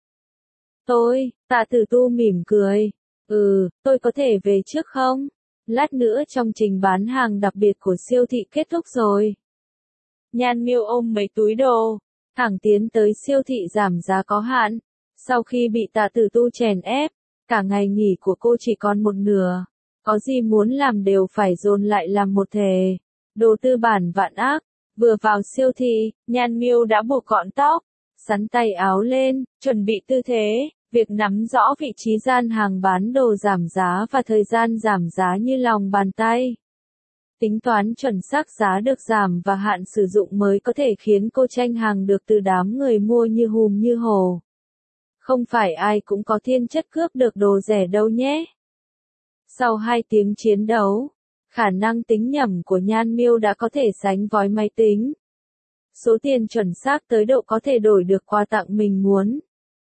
Tôi, Tạ Tử Tu mỉm cười. Ừ, tôi có thể về trước không? Lát nữa trong trình bán hàng đặc biệt của siêu thị kết thúc rồi. Nhan Miêu ôm mấy túi đồ, thẳng tiến tới siêu thị giảm giá có hạn. Sau khi bị Tạ Tử Tu chèn ép, cả ngày nghỉ của cô chỉ còn một nửa. Có gì muốn làm đều phải dồn lại làm một thể. Đồ tư bản vạn ác. Vừa vào siêu thị, Nhan Miêu đã buộc gọn tóc, sắn tay áo lên, chuẩn bị tư thế. Việc nắm rõ vị trí gian hàng bán đồ giảm giá và thời gian giảm giá như lòng bàn tay. Tính toán chuẩn xác giá được giảm và hạn sử dụng mới có thể khiến cô tranh hàng được từ đám người mua như hùm như hổ. Không phải ai cũng có thiên chất cướp được đồ rẻ đâu nhé. Sau hai tiếng chiến đấu, khả năng tính nhẩm của Nhan Miêu đã có thể sánh với máy tính. Số tiền chuẩn xác tới độ có thể đổi được quà tặng mình muốn.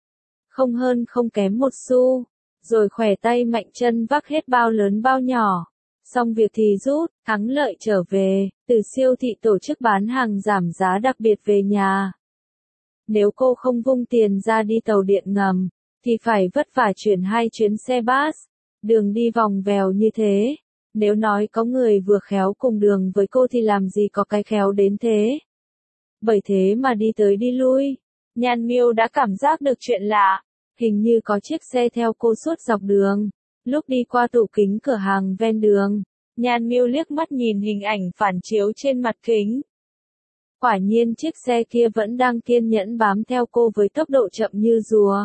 Không hơn không kém một xu, rồi khỏe tay mạnh chân vác hết bao lớn bao nhỏ. Xong việc thì rút, thắng lợi trở về, từ siêu thị tổ chức bán hàng giảm giá đặc biệt về nhà. Nếu cô không vung tiền ra đi tàu điện ngầm, thì phải vất vả chuyển hai chuyến xe bus, đường đi vòng vèo như thế. Nếu nói có người vừa khéo cùng đường với cô thì làm gì có cái khéo đến thế. Bởi thế mà đi tới đi lui, Nhan Miêu đã cảm giác được chuyện lạ. Hình như có chiếc xe theo cô suốt dọc đường. Lúc đi qua tủ kính cửa hàng ven đường, Nhan Miêu liếc mắt nhìn hình ảnh phản chiếu trên mặt kính. Quả nhiên chiếc xe kia vẫn đang kiên nhẫn bám theo cô với tốc độ chậm như rùa.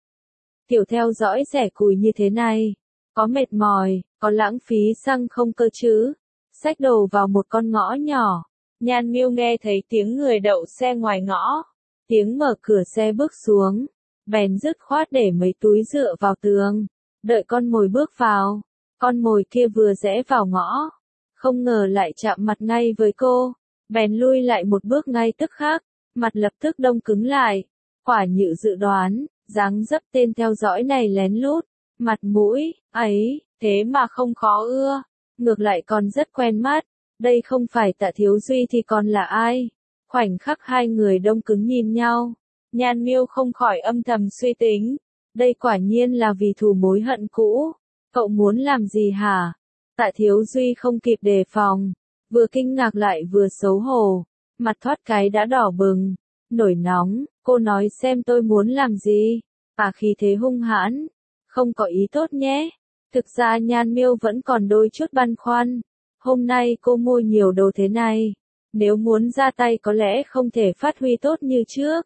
Kiểu theo dõi rẻ cùi như thế này, có mệt mỏi, có lãng phí xăng không cơ chứ? Xách đồ vào một con ngõ nhỏ, Nhan Miêu nghe thấy tiếng người đậu xe ngoài ngõ, tiếng mở cửa xe bước xuống. Bèn dứt khoát để mấy túi dựa vào tường, đợi con mồi bước vào. Con mồi kia vừa rẽ vào ngõ, không ngờ lại chạm mặt ngay với cô, bèn lui lại một bước ngay tức khắc, mặt lập tức đông cứng lại. Quả như dự đoán, dáng dấp tên theo dõi này lén lút, mặt mũi ấy, thế mà không khó ưa, ngược lại còn rất quen mắt. Đây không phải Tạ Thiếu Duy thì còn là ai? Khoảnh khắc hai người đông cứng nhìn nhau, Nhan Miêu không khỏi âm thầm suy tính, đây quả nhiên là vì thù mối hận cũ. Cậu muốn làm gì hả? Tạ Thiếu Duy không kịp đề phòng, vừa kinh ngạc lại vừa xấu hổ, mặt thoát cái đã đỏ bừng, nổi nóng. Cô nói xem tôi muốn làm gì? À, khí thế hung hãn, không có ý tốt nhé. Thực ra Nhan Miêu vẫn còn đôi chút băn khoăn. Hôm nay cô mua nhiều đồ thế này, nếu muốn ra tay có lẽ không thể phát huy tốt như trước.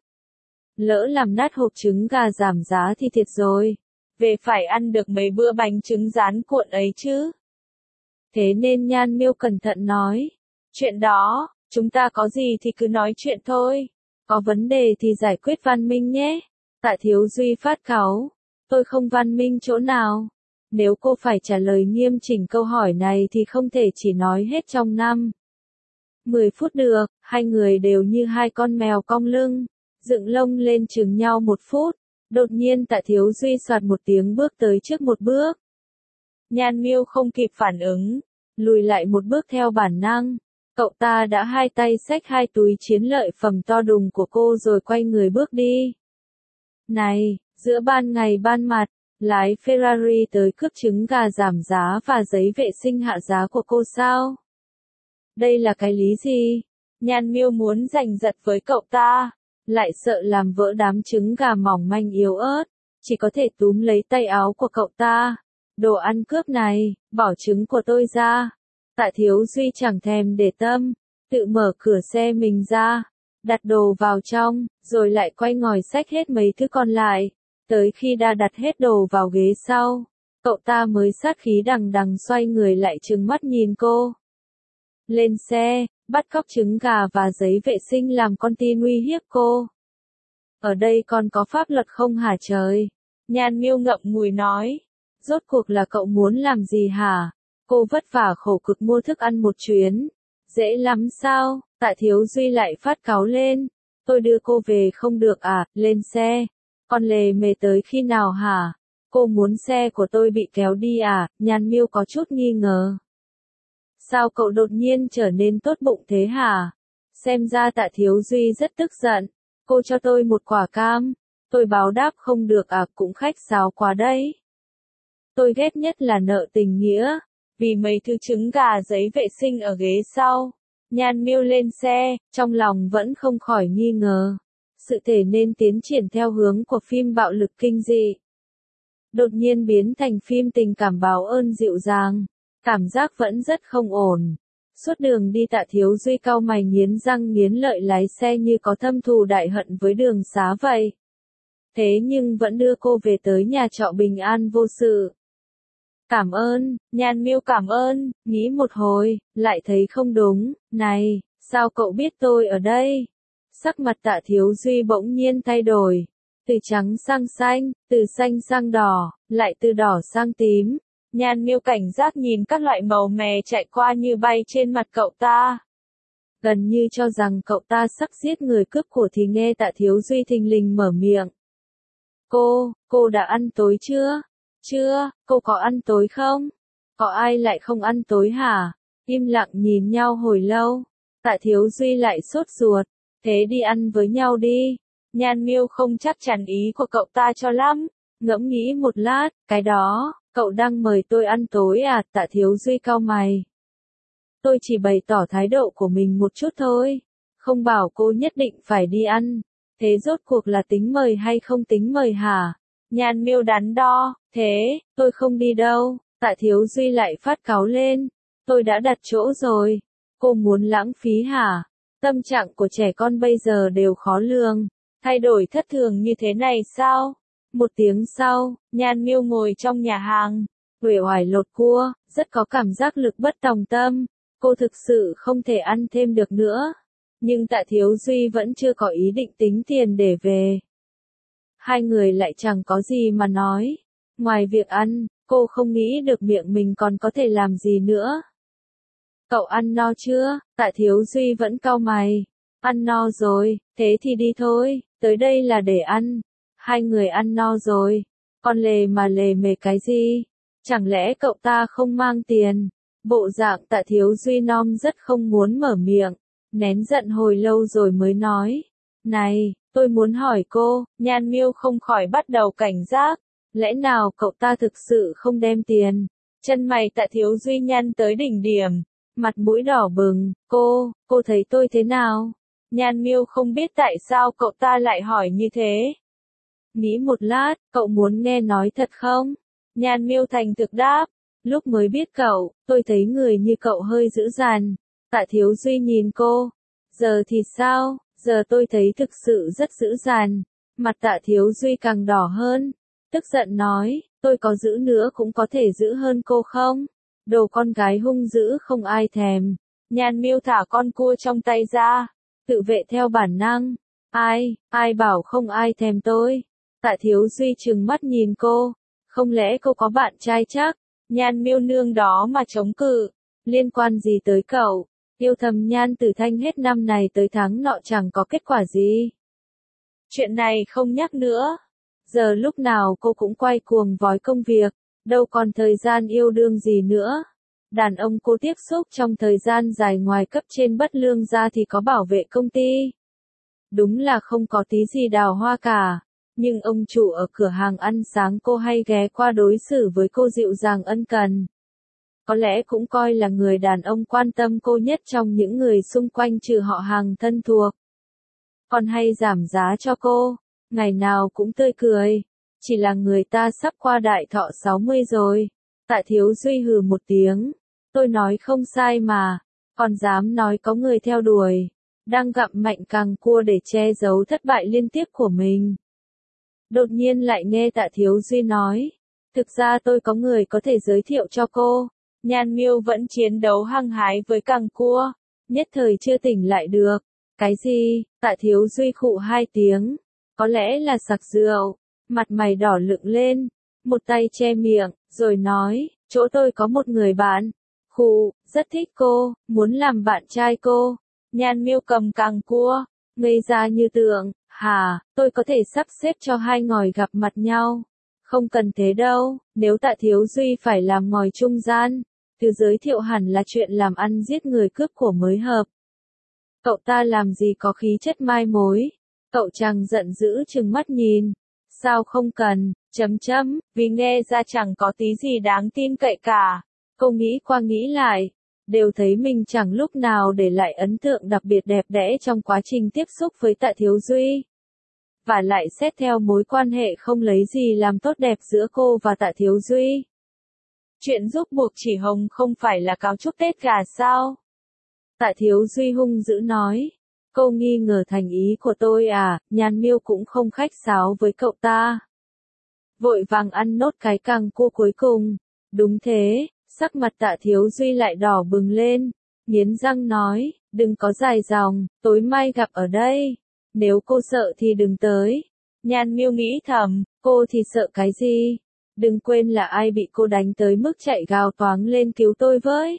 Lỡ làm nát hộp trứng gà giảm giá thì thiệt rồi. Về phải ăn được mấy bữa bánh trứng rán cuộn ấy chứ. Thế nên Nhan Miêu cẩn thận nói, chuyện đó, chúng ta có gì thì cứ nói chuyện thôi. Có vấn đề thì giải quyết văn minh nhé. Tạ Thiếu Duy phát cáu, tôi không văn minh chỗ nào. Nếu cô phải trả lời nghiêm chỉnh câu hỏi này thì không thể chỉ nói hết trong năm mười phút được. Hai người đều như hai con mèo cong lưng, dựng lông lên chừng nhau một phút. Đột nhiên Tạ Thiếu Duy soạt một tiếng bước tới trước một bước. Nhan Miêu không kịp phản ứng, lùi lại một bước theo bản năng. Cậu ta đã hai tay xách hai túi chiến lợi phẩm to đùng của cô rồi quay người bước đi. Này, giữa ban ngày ban mặt, lái Ferrari tới cướp trứng gà giảm giá và giấy vệ sinh hạ giá của cô sao? Đây là cái lý gì? Nhan Miêu muốn giành giật với cậu ta, lại sợ làm vỡ đám trứng gà mỏng manh yếu ớt, chỉ có thể túm lấy tay áo của cậu ta. Đồ ăn cướp này, bỏ trứng của tôi ra. Tạ Thiếu Duy chẳng thèm để tâm, tự mở cửa xe mình ra, đặt đồ vào trong, rồi lại quay ngồi xách hết mấy thứ còn lại. Tới khi đã đặt hết đồ vào ghế sau, cậu ta mới sát khí đằng đằng xoay người lại trừng mắt nhìn cô. Lên xe, bắt cóc trứng gà và giấy vệ sinh làm con tin uy hiếp cô. Ở đây còn có pháp luật không hả trời? Nhan Miêu ngậm ngùi nói. Rốt cuộc là cậu muốn làm gì hả? Cô vất vả khổ cực mua thức ăn một chuyến. Dễ lắm sao? Tạ Thiếu Duy lại phát cáu lên. Tôi đưa cô về không được à? Lên xe. Con lề mề tới khi nào hả? Cô muốn xe của tôi bị kéo đi à? Nhan Miêu có chút nghi ngờ. Sao cậu đột nhiên trở nên tốt bụng thế hả? Xem ra Tạ Thiếu Duy rất tức giận. Cô cho tôi một quả cam. Tôi báo đáp không được à, cũng khách sáo quá đấy. Tôi ghét nhất là nợ tình nghĩa. Vì mấy thứ trứng gà giấy vệ sinh ở ghế sau. Nhan Miêu lên xe, trong lòng vẫn không khỏi nghi ngờ. Sự thể nên tiến triển theo hướng của phim bạo lực kinh dị. Đột nhiên biến thành phim tình cảm báo ơn dịu dàng. Cảm giác vẫn rất không ổn. Suốt đường đi Tạ Thiếu Duy cau mày nghiến răng nghiến lợi lái xe như có thâm thù đại hận với Đường Xá vậy. Thế nhưng vẫn đưa cô về tới nhà trọ bình an vô sự. Cảm ơn, Nhan Miêu cảm ơn, nghĩ một hồi, lại thấy không đúng, này, sao cậu biết tôi ở đây? Sắc mặt Tạ Thiếu Duy bỗng nhiên thay đổi, từ trắng sang xanh, từ xanh sang đỏ, lại từ đỏ sang tím. Nhan Miêu cảnh giác nhìn các loại màu mè chạy qua như bay trên mặt cậu ta. Gần như cho rằng cậu ta sắp giết người cướp của thì nghe Tạ Thiếu Duy thình lình mở miệng. Cô, cô đã ăn tối chưa? Chưa, cô có ăn tối không? Có ai lại không ăn tối hả? Im lặng nhìn nhau hồi lâu. Tạ Thiếu Duy lại sốt ruột. Thế đi ăn với nhau đi. Nhan Miêu không chắc chắn ý của cậu ta cho lắm. Ngẫm nghĩ một lát, cái đó, cậu đang mời tôi ăn tối à? Tạ Thiếu Duy cau mày. Tôi chỉ bày tỏ thái độ của mình một chút thôi. Không bảo cô nhất định phải đi ăn. Thế rốt cuộc là tính mời hay không tính mời hả? Nhan Miêu đắn đo, thế, tôi không đi đâu. Tạ Thiếu Duy lại phát cáu lên. Tôi đã đặt chỗ rồi. Cô muốn lãng phí hả? Tâm trạng của trẻ con bây giờ đều khó lường. Thay đổi thất thường như thế này sao? Một tiếng sau, Nhan Miêu ngồi trong nhà hàng. Uể oải lột cua, rất có cảm giác lực bất tòng tâm. Cô thực sự không thể ăn thêm được nữa. Nhưng Tạ Thiếu Duy vẫn chưa có ý định tính tiền để về. Hai người lại chẳng có gì mà nói. Ngoài việc ăn, cô không nghĩ được miệng mình còn có thể làm gì nữa. Cậu ăn no chưa? Tạ Thiếu Duy vẫn cau mày. Ăn no rồi, thế thì đi thôi, tới đây là để ăn. Hai người ăn no rồi. Còn lề mà lề mề cái gì? Chẳng lẽ cậu ta không mang tiền? Bộ dạng Tạ Thiếu Duy nom rất không muốn mở miệng. Nén giận hồi lâu rồi mới nói. Này, tôi muốn hỏi cô. Nhan Miêu không khỏi bắt đầu cảnh giác. Lẽ nào cậu ta thực sự không đem tiền? Chân mày Tạ Thiếu Duy nhăn tới đỉnh điểm. Mặt mũi đỏ bừng. Cô, cô thấy tôi thế nào? Nhan Miêu không biết tại sao cậu ta lại hỏi như thế. Nghĩ một lát, cậu muốn nghe nói thật không? Nhan Miêu thành thực đáp. Lúc mới biết cậu, tôi thấy người như cậu hơi dữ dằn. Tạ Thiếu Duy nhìn cô. Giờ thì sao? Giờ tôi thấy thực sự rất dữ dằn. Mặt Tạ Thiếu Duy càng đỏ hơn. Tức giận nói, tôi có giữ nữa cũng có thể giữ hơn cô không? Đồ con gái hung dữ không ai thèm. Nhan Miêu thả con cua trong tay ra. Tự vệ theo bản năng. Ai, ai bảo không ai thèm tôi? Tạ Thiếu Duy trừng mắt nhìn cô. Không lẽ cô có bạn trai chắc? Nhan Miêu nương đó mà chống cự. Liên quan gì tới cậu? Yêu thầm Nhan Tử Thanh hết năm này tới tháng nọ chẳng có kết quả gì. Chuyện này không nhắc nữa. Giờ lúc nào cô cũng quay cuồng vói công việc, đâu còn thời gian yêu đương gì nữa. Đàn ông cô tiếp xúc trong thời gian dài ngoài cấp trên bất lương ra thì có bảo vệ công ty. Đúng là không có tí gì đào hoa cả. Nhưng ông chủ ở cửa hàng ăn sáng cô hay ghé qua đối xử với cô dịu dàng ân cần. Có lẽ cũng coi là người đàn ông quan tâm cô nhất trong những người xung quanh trừ họ hàng thân thuộc. Còn hay giảm giá cho cô, ngày nào cũng tươi cười. Chỉ là người ta sắp qua đại thọ sáu mươi rồi. Tạ Thiếu Duy hừ một tiếng. Tôi nói không sai mà, còn dám nói có người theo đuổi. Đang gặm mạnh càng cua để che giấu thất bại liên tiếp của mình. Đột nhiên lại nghe Tạ Thiếu Duy nói. Thực ra tôi có người có thể giới thiệu cho cô. Nhan Miêu vẫn chiến đấu hăng hái với càng cua. Nhất thời chưa tỉnh lại được. Cái gì? Tạ Thiếu Duy khụ hai tiếng. Có lẽ là sặc rượu. Mặt mày đỏ lựng lên. Một tay che miệng, rồi nói. Chỗ tôi có một người bạn. Khụ, rất thích cô, muốn làm bạn trai cô. Nhan Miêu cầm càng cua. Ngây ra như tượng. Hà, tôi có thể sắp xếp cho hai ngòi gặp mặt nhau. Không cần thế đâu, nếu Tạ Thiếu Duy phải làm ngòi trung gian, từ giới thiệu hẳn là chuyện làm ăn giết người cướp của mới hợp. Cậu ta làm gì có khí chất mai mối, cậu chàng giận dữ trừng mắt nhìn. Sao không cần, chấm chấm, vì nghe ra chẳng có tí gì đáng tin cậy cả. Cô nghĩ qua nghĩ lại, đều thấy mình chẳng lúc nào để lại ấn tượng đặc biệt đẹp đẽ trong quá trình tiếp xúc với Tạ Thiếu Duy. Và lại xét theo mối quan hệ không lấy gì làm tốt đẹp giữa cô và Tạ Thiếu Duy. Chuyện giúp buộc chỉ hồng không phải là cáo chúc Tết gà sao? Tạ Thiếu Duy hung dữ nói. Cô nghi ngờ thành ý của tôi à, Nhan Miêu cũng không khách sáo với cậu ta. Vội vàng ăn nốt cái càng cua cuối cùng. Đúng thế, sắc mặt Tạ Thiếu Duy lại đỏ bừng lên, nghiến răng nói, đừng có dài dòng, tối mai gặp ở đây. Nếu cô sợ thì đừng tới. Nhan Miêu nghĩ thầm, cô thì sợ cái gì? Đừng quên là ai bị cô đánh tới mức chạy gào toáng lên cứu tôi với.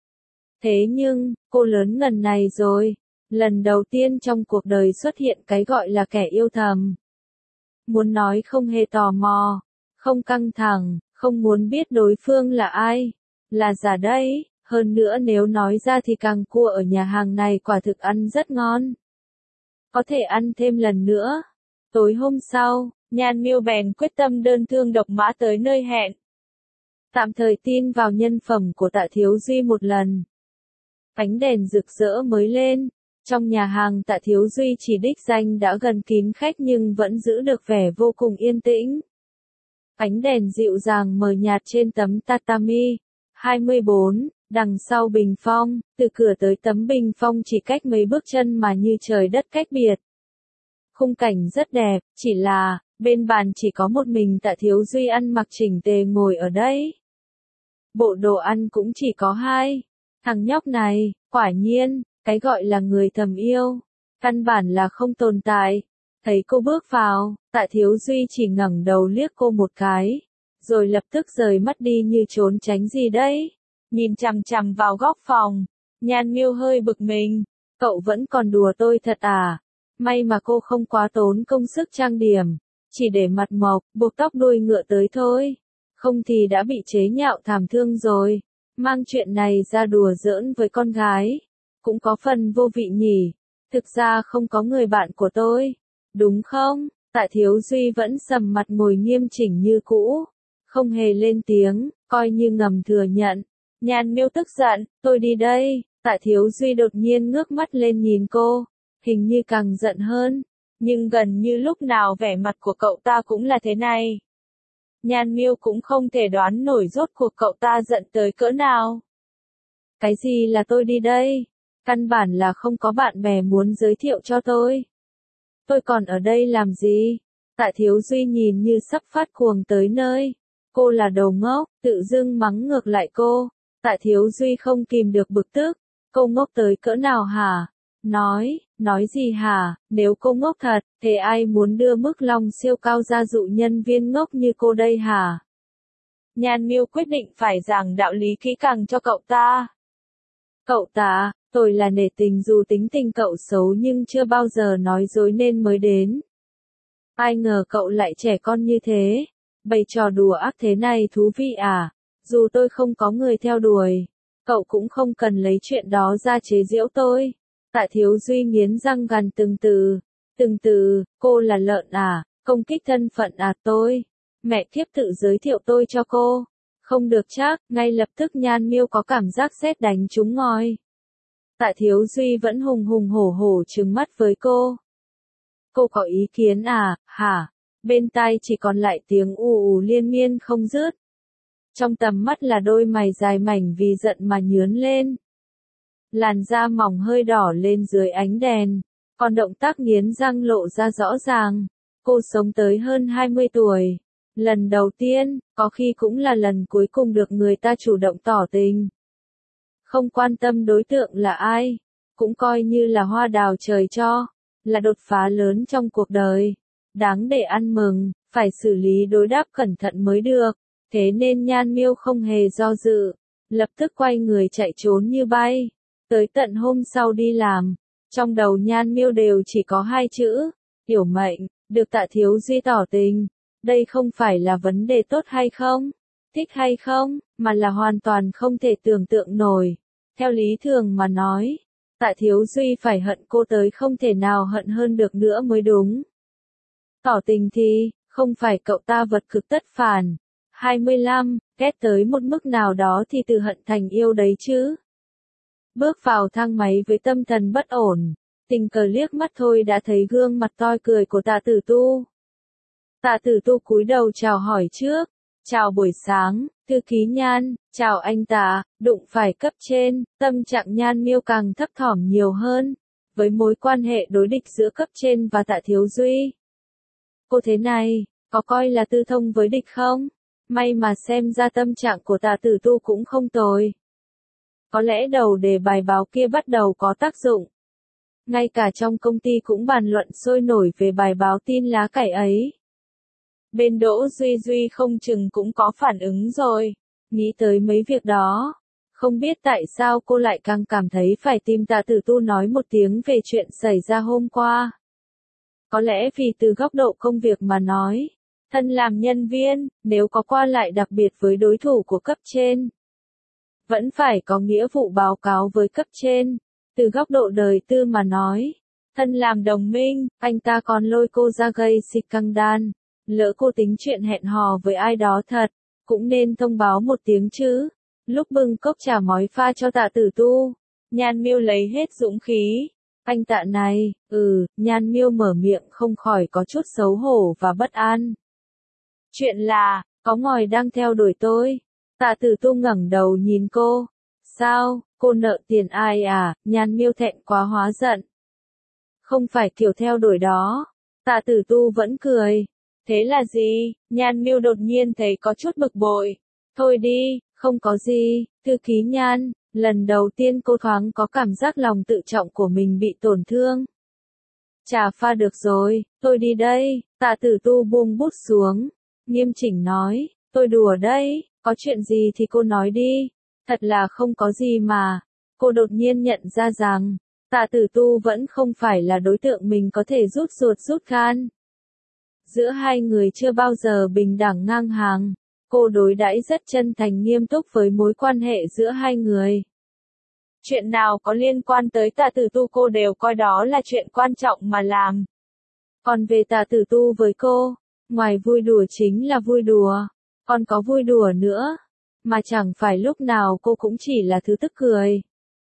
Thế nhưng, cô lớn ngần này rồi. Lần đầu tiên trong cuộc đời xuất hiện cái gọi là kẻ yêu thầm. Muốn nói không hề tò mò, không căng thẳng, không muốn biết đối phương là ai. Là giả đấy, hơn nữa nếu nói ra thì càng cua ở nhà hàng này quả thực ăn rất ngon. Có thể ăn thêm lần nữa. Tối hôm sau, Nhan Miêu bèn quyết tâm đơn thương độc mã tới nơi hẹn. Tạm thời tin vào nhân phẩm của Tạ Thiếu Duy một lần. Ánh đèn rực rỡ mới lên. Trong nhà hàng Tạ Thiếu Duy chỉ đích danh đã gần kín khách nhưng vẫn giữ được vẻ vô cùng yên tĩnh. Ánh đèn dịu dàng mờ nhạt trên tấm tatami. hai mươi bốn, đằng sau bình phong, từ cửa tới tấm bình phong chỉ cách mấy bước chân mà như trời đất cách biệt. Khung cảnh rất đẹp, chỉ là, bên bàn chỉ có một mình Tạ Thiếu Duy ăn mặc chỉnh tề ngồi ở đấy. Bộ đồ ăn cũng chỉ có hai. Thằng nhóc này, quả nhiên, cái gọi là người thầm yêu, căn bản là không tồn tại. Thấy cô bước vào, Tạ Thiếu Duy chỉ ngẩng đầu liếc cô một cái, rồi lập tức rời mắt đi như trốn tránh gì đấy. Nhìn chằm chằm vào góc phòng, Nhan Miêu hơi bực mình, cậu vẫn còn đùa tôi thật à? May mà cô không quá tốn công sức trang điểm, chỉ để mặt mộc, buộc tóc đuôi ngựa tới thôi, không thì đã bị chế nhạo thảm thương rồi. Mang chuyện này ra đùa giỡn với con gái, cũng có phần vô vị nhỉ. Thực ra không có người bạn của tôi, đúng không? Tạ Thiếu Duy vẫn sầm mặt ngồi nghiêm chỉnh như cũ, không hề lên tiếng, coi như ngầm thừa nhận. Nhan Miêu tức giận, tôi đi đây. Tạ Thiếu Duy đột nhiên ngước mắt lên nhìn cô, hình như càng giận hơn, nhưng gần như lúc nào vẻ mặt của cậu ta cũng là thế này. Nhan Miêu cũng không thể đoán nổi rốt cuộc cậu ta giận tới cỡ nào. Cái gì là tôi đi đây? Căn bản là không có bạn bè muốn giới thiệu cho tôi. Tôi còn ở đây làm gì? Tạ Thiếu Duy nhìn như sắp phát cuồng tới nơi. Cô là đồ ngốc, tự dưng mắng ngược lại cô. Tạ Thiếu Duy không kìm được bực tức. Cô ngốc tới cỡ nào hả? Nói, nói gì hả? Nếu cô ngốc thật, thế ai muốn đưa mức lòng siêu cao ra dụ nhân viên ngốc như cô đây hả? Nhan Miêu quyết định phải giảng đạo lý kỹ càng cho cậu ta. Cậu ta, tôi là nể tình dù tính tình cậu xấu nhưng chưa bao giờ nói dối nên mới đến. Ai ngờ cậu lại trẻ con như thế. Bày trò đùa ác thế này thú vị à? Dù tôi không có người theo đuổi, cậu cũng không cần lấy chuyện đó ra chế giễu tôi. Tạ Thiếu Duy nghiến răng gằn từng từ, từng từ, cô là lợn à, công kích thân phận à tôi. Mẹ kiếp tự giới thiệu tôi cho cô. Không được chắc, ngay lập tức Nhan Miêu có cảm giác sét đánh trúng ngòi. Tạ Thiếu Duy vẫn hùng hùng hổ hổ trừng mắt với cô. Cô có ý kiến à, hả? Bên tai chỉ còn lại tiếng ù ù liên miên không dứt. Trong tầm mắt là đôi mày dài mảnh vì giận mà nhướn lên. Làn da mỏng hơi đỏ lên dưới ánh đèn, còn động tác nghiến răng lộ ra rõ ràng. Cô sống tới hơn hai mươi tuổi. Lần đầu tiên, có khi cũng là lần cuối cùng được người ta chủ động tỏ tình. Không quan tâm đối tượng là ai, cũng coi như là hoa đào trời cho, là đột phá lớn trong cuộc đời. Đáng để ăn mừng, phải xử lý đối đáp cẩn thận mới được. Thế nên Nhan Miêu không hề do dự, lập tức quay người chạy trốn như bay. Tới tận hôm sau đi làm, trong đầu Nhan Miêu đều chỉ có hai chữ, Yểu Mệnh, được Tạ Thiếu Duy tỏ tình. Đây không phải là vấn đề tốt hay không, thích hay không, mà là hoàn toàn không thể tưởng tượng nổi. Theo lý thường mà nói, Tạ Thiếu Duy phải hận cô tới không thể nào hận hơn được nữa mới đúng. Tỏ tình thì, không phải cậu ta vật cực tất phản. hai mươi lăm, ghét tới một mức nào đó thì từ hận thành yêu đấy chứ. Bước vào thang máy với tâm thần bất ổn, tình cờ liếc mắt thôi đã thấy gương mặt toi cười của Tạ Tử Tu. Tạ Tử Tu cúi đầu chào hỏi trước. Chào buổi sáng, thư ký Nhan, chào anh Tạ, đụng phải cấp trên, tâm trạng Nhan Miêu càng thấp thỏm nhiều hơn, với mối quan hệ đối địch giữa cấp trên và Tạ Thiếu Duy. Cô thế này, có coi là tư thông với địch không? May mà xem ra tâm trạng của Tạ Tử Tu cũng không tồi. Có lẽ đầu đề bài báo kia bắt đầu có tác dụng. Ngay cả trong công ty cũng bàn luận sôi nổi về bài báo tin lá cải ấy. Bên Đỗ Duy Duy không chừng cũng có phản ứng rồi. Nghĩ tới mấy việc đó. Không biết tại sao cô lại càng cảm thấy phải tìm Tạ Tử Tu nói một tiếng về chuyện xảy ra hôm qua. Có lẽ vì từ góc độ công việc mà nói, thân làm nhân viên, nếu có qua lại đặc biệt với đối thủ của cấp trên, vẫn phải có nghĩa vụ báo cáo với cấp trên. Từ góc độ đời tư mà nói, thân làm đồng minh, anh ta còn lôi cô ra gây xịch căng đan. Lỡ cô tính chuyện hẹn hò với ai đó thật, cũng nên thông báo một tiếng chứ. Lúc bưng cốc trà mói pha cho Tạ Tử Tu, Nhan Miêu lấy hết dũng khí. Anh Tạ này, ừ, Nhan Miêu mở miệng không khỏi có chút xấu hổ và bất an. Chuyện là, có ngòi đang theo đuổi tôi. Tạ Tử Tu ngẩng đầu nhìn cô. Sao, cô nợ tiền ai à? Nhan Miêu thẹn quá hóa giận. Không phải kiểu theo đuổi đó. Tạ Tử Tu vẫn cười. Thế là gì? Nhan Miêu đột nhiên thấy có chút bực bội. Thôi đi, không có gì, thư ký Nhan, lần đầu tiên cô thoáng có cảm giác lòng tự trọng của mình bị tổn thương. Trà pha được rồi, tôi đi đây. Tạ Tử Tu buông bút xuống, nghiêm chỉnh nói, tôi đùa đấy, có chuyện gì thì cô nói đi. Thật là không có gì mà. Cô đột nhiên nhận ra rằng, Tạ Tử Tu vẫn không phải là đối tượng mình có thể rút ruột rút gan. Giữa hai người chưa bao giờ bình đẳng ngang hàng. Cô đối đãi rất chân thành nghiêm túc với mối quan hệ giữa hai người. Chuyện nào có liên quan tới Tạ Tử Tu cô đều coi đó là chuyện quan trọng mà làm. Còn về Tạ Tử Tu với cô, ngoài vui đùa chính là vui đùa, còn có vui đùa nữa, mà chẳng phải lúc nào cô cũng chỉ là thứ tức cười.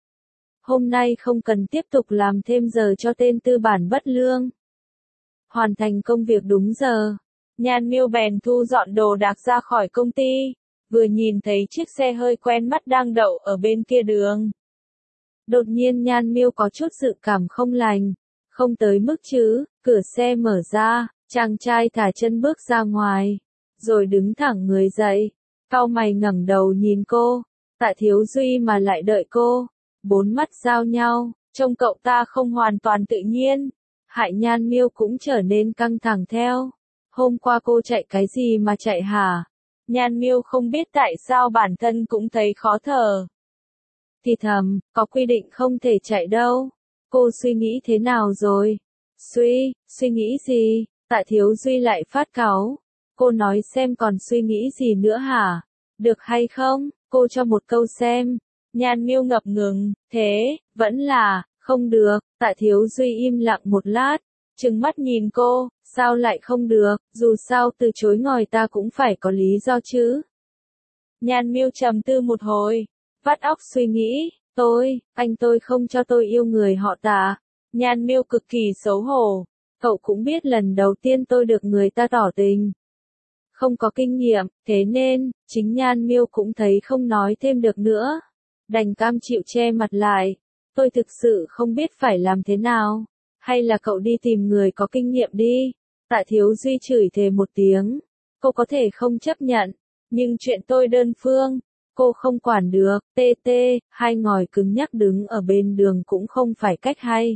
Hôm nay không cần tiếp tục làm thêm giờ cho tên tư bản bất lương. Hoàn thành công việc đúng giờ, Nhan Miêu bèn thu dọn đồ đạc ra khỏi công ty, vừa nhìn thấy chiếc xe hơi quen mắt đang đậu ở bên kia đường. Đột nhiên Nhan Miêu có chút dự cảm không lành, không tới mức chứ, cửa xe mở ra, chàng trai thả chân bước ra ngoài, rồi đứng thẳng người dậy, cau mày ngẩng đầu nhìn cô, Tạ Thiếu Duy mà lại đợi cô, bốn mắt giao nhau, trông cậu ta không hoàn toàn tự nhiên. Hại Nhan Miêu cũng trở nên căng thẳng theo. Hôm qua cô chạy cái gì mà chạy hả? Nhan Miêu không biết tại sao bản thân cũng thấy khó thở. Thì thầm, có quy định không thể chạy đâu. Cô suy nghĩ thế nào rồi? Suy, suy nghĩ gì? Tạ Thiếu Duy lại phát cáu. Cô nói xem còn suy nghĩ gì nữa hả? Được hay không? Cô cho một câu xem. Nhan Miêu ngập ngừng, thế, vẫn là, không được. Tạ Thiếu Duy im lặng một lát, trừng mắt nhìn cô, sao lại không được, dù sao từ chối ngòi ta cũng phải có lý do chứ. Nhan Miêu trầm tư một hồi, vắt óc suy nghĩ, tôi, anh tôi không cho tôi yêu người họ Tạ. Nhan Miêu cực kỳ xấu hổ, cậu cũng biết lần đầu tiên tôi được người ta tỏ tình. Không có kinh nghiệm, thế nên, chính Nhan Miêu cũng thấy không nói thêm được nữa. Đành cam chịu che mặt lại. Tôi thực sự không biết phải làm thế nào. Hay là cậu đi tìm người có kinh nghiệm đi. Tạ Thiếu Duy chửi thề một tiếng. Cô có thể không chấp nhận. Nhưng chuyện tôi đơn phương. Cô không quản được. Tê tê, hai ngòi cứng nhắc đứng ở bên đường cũng không phải cách hay.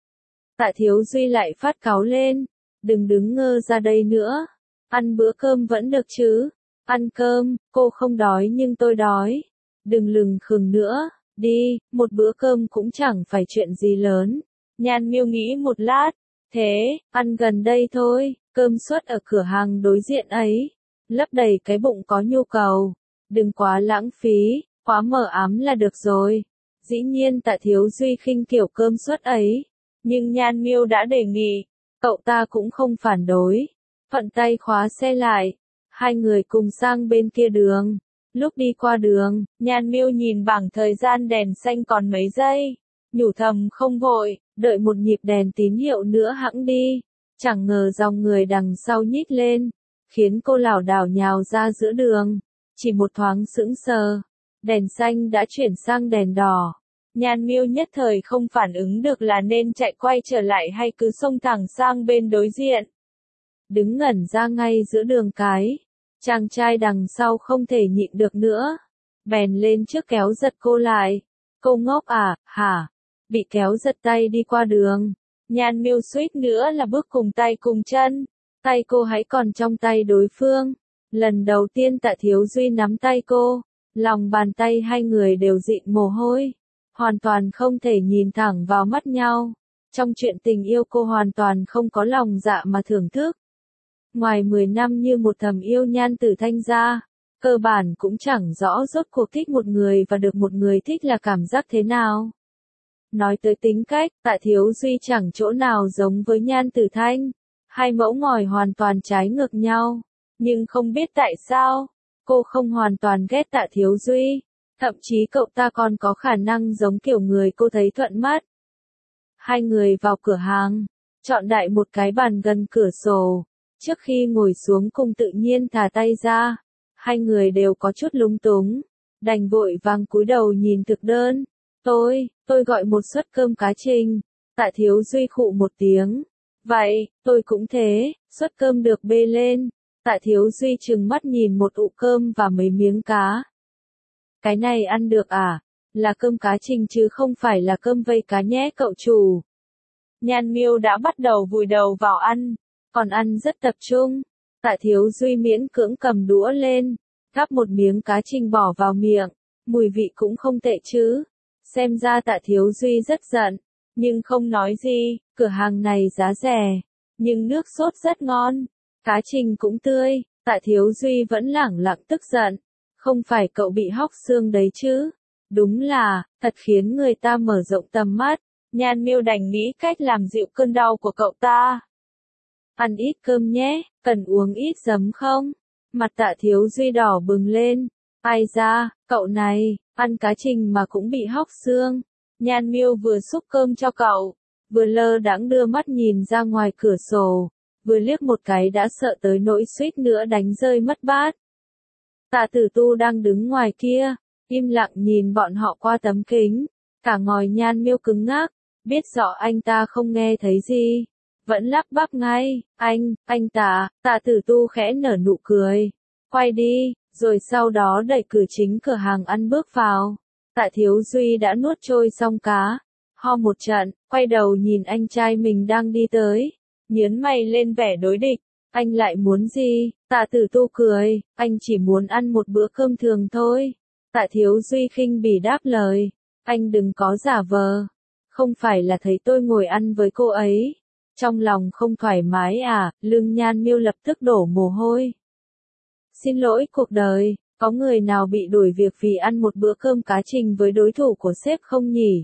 Tạ Thiếu Duy lại phát cáu lên. Đừng đứng ngơ ra đây nữa. Ăn bữa cơm vẫn được chứ. Ăn cơm, cô không đói nhưng tôi đói. Đừng lừng khừng nữa. Đi, một bữa cơm cũng chẳng phải chuyện gì lớn. Nhan Miêu nghĩ một lát. Thế, ăn gần đây thôi, Cơm suất ở cửa hàng đối diện ấy, lấp đầy cái bụng có nhu cầu, đừng quá lãng phí, quá mờ ám là được rồi. Dĩ nhiên Tạ Thiếu Duy khinh kiểu cơm suất ấy, nhưng Nhan Miêu đã đề nghị, cậu ta cũng không phản đối. Thuận tay khóa xe lại, hai người cùng sang bên kia đường. Lúc đi qua đường, Nhan Miêu nhìn bảng thời gian đèn xanh còn mấy giây, nhủ thầm không vội, đợi một nhịp đèn tín hiệu nữa hẵng đi. Chẳng ngờ dòng người đằng sau nhích lên, khiến cô lảo đảo nhào ra giữa đường. Chỉ một thoáng sững sờ, đèn xanh đã chuyển sang đèn đỏ. Nhan Miêu nhất thời không phản ứng được là nên chạy quay trở lại hay cứ xông thẳng sang bên đối diện. Đứng ngẩn ra ngay giữa đường cái, chàng trai đằng sau không thể nhịn được nữa, bèn lên trước kéo giật cô lại. Cô ngốc à, hả? Bị kéo giật tay đi qua đường. Nhan Miêu suýt nữa là bước cùng tay cùng chân, tay cô hãy còn trong tay đối phương. Lần đầu tiên Tạ Thiếu Duy nắm tay cô, lòng bàn tay hai người đều dịn mồ hôi, hoàn toàn không thể nhìn thẳng vào mắt nhau. Trong chuyện tình yêu cô hoàn toàn không có lòng dạ mà thưởng thức. Ngoài mười năm như một thầm yêu Nhan Tử Thanh ra, cơ bản cũng chẳng rõ rốt cuộc thích một người và được một người thích là cảm giác thế nào. Nói tới tính cách, Tạ Thiếu Duy chẳng chỗ nào giống với Nhan Tử Thanh. Hai mẫu ngòi hoàn toàn trái ngược nhau. Nhưng không biết tại sao, cô không hoàn toàn ghét Tạ Thiếu Duy. Thậm chí cậu ta còn có khả năng giống kiểu người cô thấy thuận mắt. Hai người vào cửa hàng, chọn đại một cái bàn gần cửa sổ. Trước khi ngồi xuống cùng tự nhiên thả tay ra. Hai người đều có chút lúng túng, đành vội vàng cúi đầu nhìn thực đơn. Tôi, tôi gọi một suất cơm cá trình. Tạ Thiếu Duy khụ một tiếng. Vậy, tôi cũng thế, suất cơm được bê lên. Tạ Thiếu Duy trừng mắt nhìn một ụ cơm và mấy miếng cá. Cái này ăn được à? Là cơm cá trình chứ không phải là cơm vây cá nhé cậu chủ. Nhan Miêu đã bắt đầu vùi đầu vào ăn, còn ăn rất tập trung. Tạ Thiếu Duy miễn cưỡng cầm đũa lên, gắp một miếng cá trình bỏ vào miệng, mùi vị cũng không tệ chứ. Xem ra Tạ Thiếu Duy rất giận, nhưng không nói gì. Cửa hàng này giá rẻ, nhưng nước sốt rất ngon, cá trình cũng tươi. Tạ Thiếu Duy vẫn lẳng lặng tức giận, không phải cậu bị hóc xương đấy chứ? Đúng là, thật khiến người ta mở rộng tầm mắt. Nhan Miêu đành nghĩ cách làm dịu cơn đau của cậu ta. Ăn ít cơm nhé, cần uống ít giấm không? Mặt Tạ Thiếu Duy đỏ bừng lên. Ai da, cậu này, ăn cá trình mà cũng bị hóc xương. Nhan Miêu vừa xúc cơm cho cậu, vừa lơ đãng đưa mắt nhìn ra ngoài cửa sổ, vừa liếc một cái đã sợ tới nỗi suýt nữa đánh rơi mất bát. Tạ Tử Tu đang đứng ngoài kia, im lặng nhìn bọn họ qua tấm kính. Cả ngòi Nhan Miêu cứng ngắc, biết rõ anh ta không nghe thấy gì, vẫn lắp bắp ngay. Anh, anh Tạ. Tạ Tử Tu khẽ nở nụ cười, quay đi, rồi sau đó đẩy cửa chính cửa hàng ăn bước vào. Tạ Thiếu Duy đã nuốt trôi xong cá, ho một trận, quay đầu nhìn anh trai mình đang đi tới, nhớn mày lên vẻ đối địch. Anh lại muốn gì? Tạ Tử Tu cười, anh chỉ muốn ăn một bữa cơm thường thôi. Tạ Thiếu Duy khinh bỉ đáp lời, anh đừng có giả vờ, không phải là thấy tôi ngồi ăn với cô ấy, trong lòng không thoải mái à? Lưng Nhan Miêu lập tức đổ mồ hôi. Xin lỗi cuộc đời, có người nào bị đuổi việc vì ăn một bữa cơm cá trình với đối thủ của sếp không nhỉ?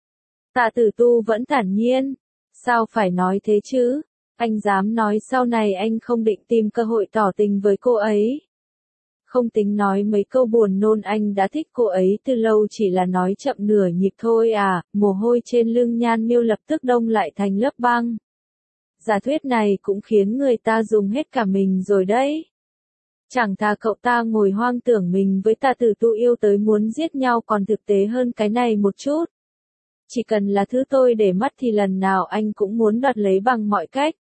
Tạ Tử Tu vẫn thản nhiên, sao phải nói thế chứ? Anh dám nói sau này anh không định tìm cơ hội tỏ tình với cô ấy. Không tính nói mấy câu buồn nôn, anh đã thích cô ấy từ lâu, chỉ là nói chậm nửa nhịp thôi à? Mồ hôi trên lưng Nhan Miêu lập tức đông lại thành lớp băng. Giả thuyết này cũng khiến người ta dùng hết cả mình rồi đấy. Chẳng thà cậu ta ngồi hoang tưởng mình với Tạ Tử Tu yêu tới muốn giết nhau còn thực tế hơn cái này một chút. Chỉ cần là thứ tôi để mắt thì lần nào anh cũng muốn đoạt lấy bằng mọi cách.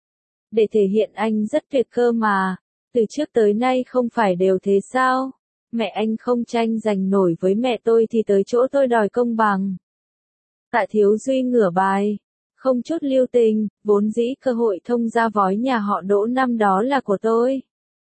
Để thể hiện anh rất tuyệt cơ mà, từ trước tới nay không phải đều thế sao? Mẹ anh không tranh giành nổi với mẹ tôi thì tới chỗ tôi đòi công bằng. Tạ Thiếu Duy ngửa bài, không chút lưu tình, vốn dĩ cơ hội thông gia vói nhà họ Đỗ năm đó là của tôi.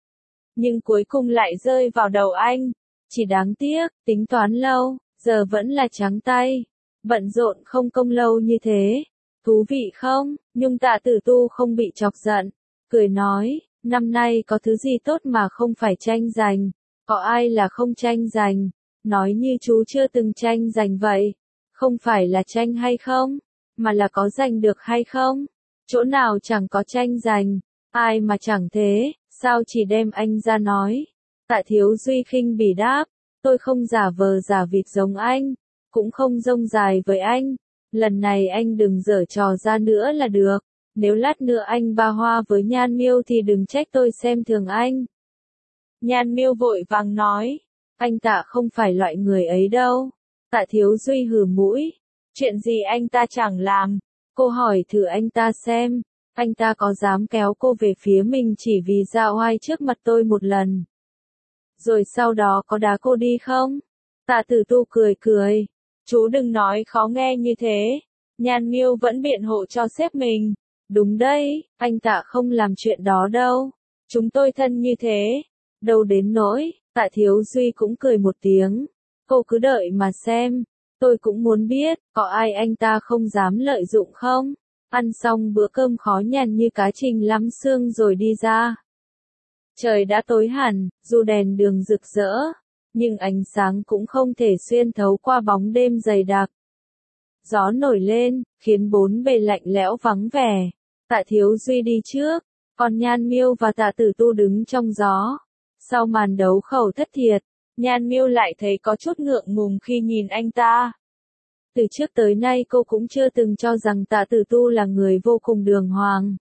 Nhưng cuối cùng lại rơi vào đầu anh. Chỉ đáng tiếc, tính toán lâu, giờ vẫn là trắng tay. Bận rộn không công lâu như thế. Thú vị không? Nhưng Tạ Tử Tu không bị chọc giận. cười nói, năm nay có thứ gì tốt mà không phải tranh giành, có ai là không tranh giành, nói như chú chưa từng tranh giành vậy, không phải là tranh hay không, mà là có giành được hay không, chỗ nào chẳng có tranh giành, ai mà chẳng thế, sao chỉ đem anh ra nói. Tạ Thiếu Duy khinh bỉ đáp, tôi không giả vờ giả vịt giống anh, cũng không rông dài với anh, lần này anh đừng giở trò ra nữa là được, nếu lát nữa anh ba hoa với Nhan Miêu thì đừng trách tôi xem thường anh. Nhan Miêu vội vàng nói, anh Tạ không phải loại người ấy đâu. Tạ Thiếu Duy hừ mũi, chuyện gì anh ta chẳng làm, cô hỏi thử anh ta xem, anh ta có dám kéo cô về phía mình chỉ vì ra oai trước mặt tôi một lần, rồi sau đó có đá cô đi không? Tạ Tử Tu cười cười, chú đừng nói khó nghe như thế. Nhan Miêu vẫn biện hộ cho sếp mình, đúng đấy, anh Tạ không làm chuyện đó đâu, chúng tôi thân như thế, đâu đến nỗi. Tạ Thiếu Duy cũng cười một tiếng, cô cứ đợi mà xem, tôi cũng muốn biết, có ai anh ta không dám lợi dụng không? Ăn xong bữa cơm khó nhằn như cá Trình Lắm Xương rồi đi ra. Trời đã tối hẳn, dù đèn đường rực rỡ, nhưng ánh sáng cũng không thể xuyên thấu qua bóng đêm dày đặc. Gió nổi lên, khiến bốn bề lạnh lẽo vắng vẻ. Tạ Thiếu Duy đi trước, còn Nhan Miêu và Tạ Tử Tu đứng trong gió. Sau màn đấu khẩu thất thiệt, Nhan Miêu lại thấy có chút ngượng ngùng khi nhìn anh ta. Từ trước tới nay cô cũng chưa từng cho rằng Tạ Tử Tu là người vô cùng đường hoàng.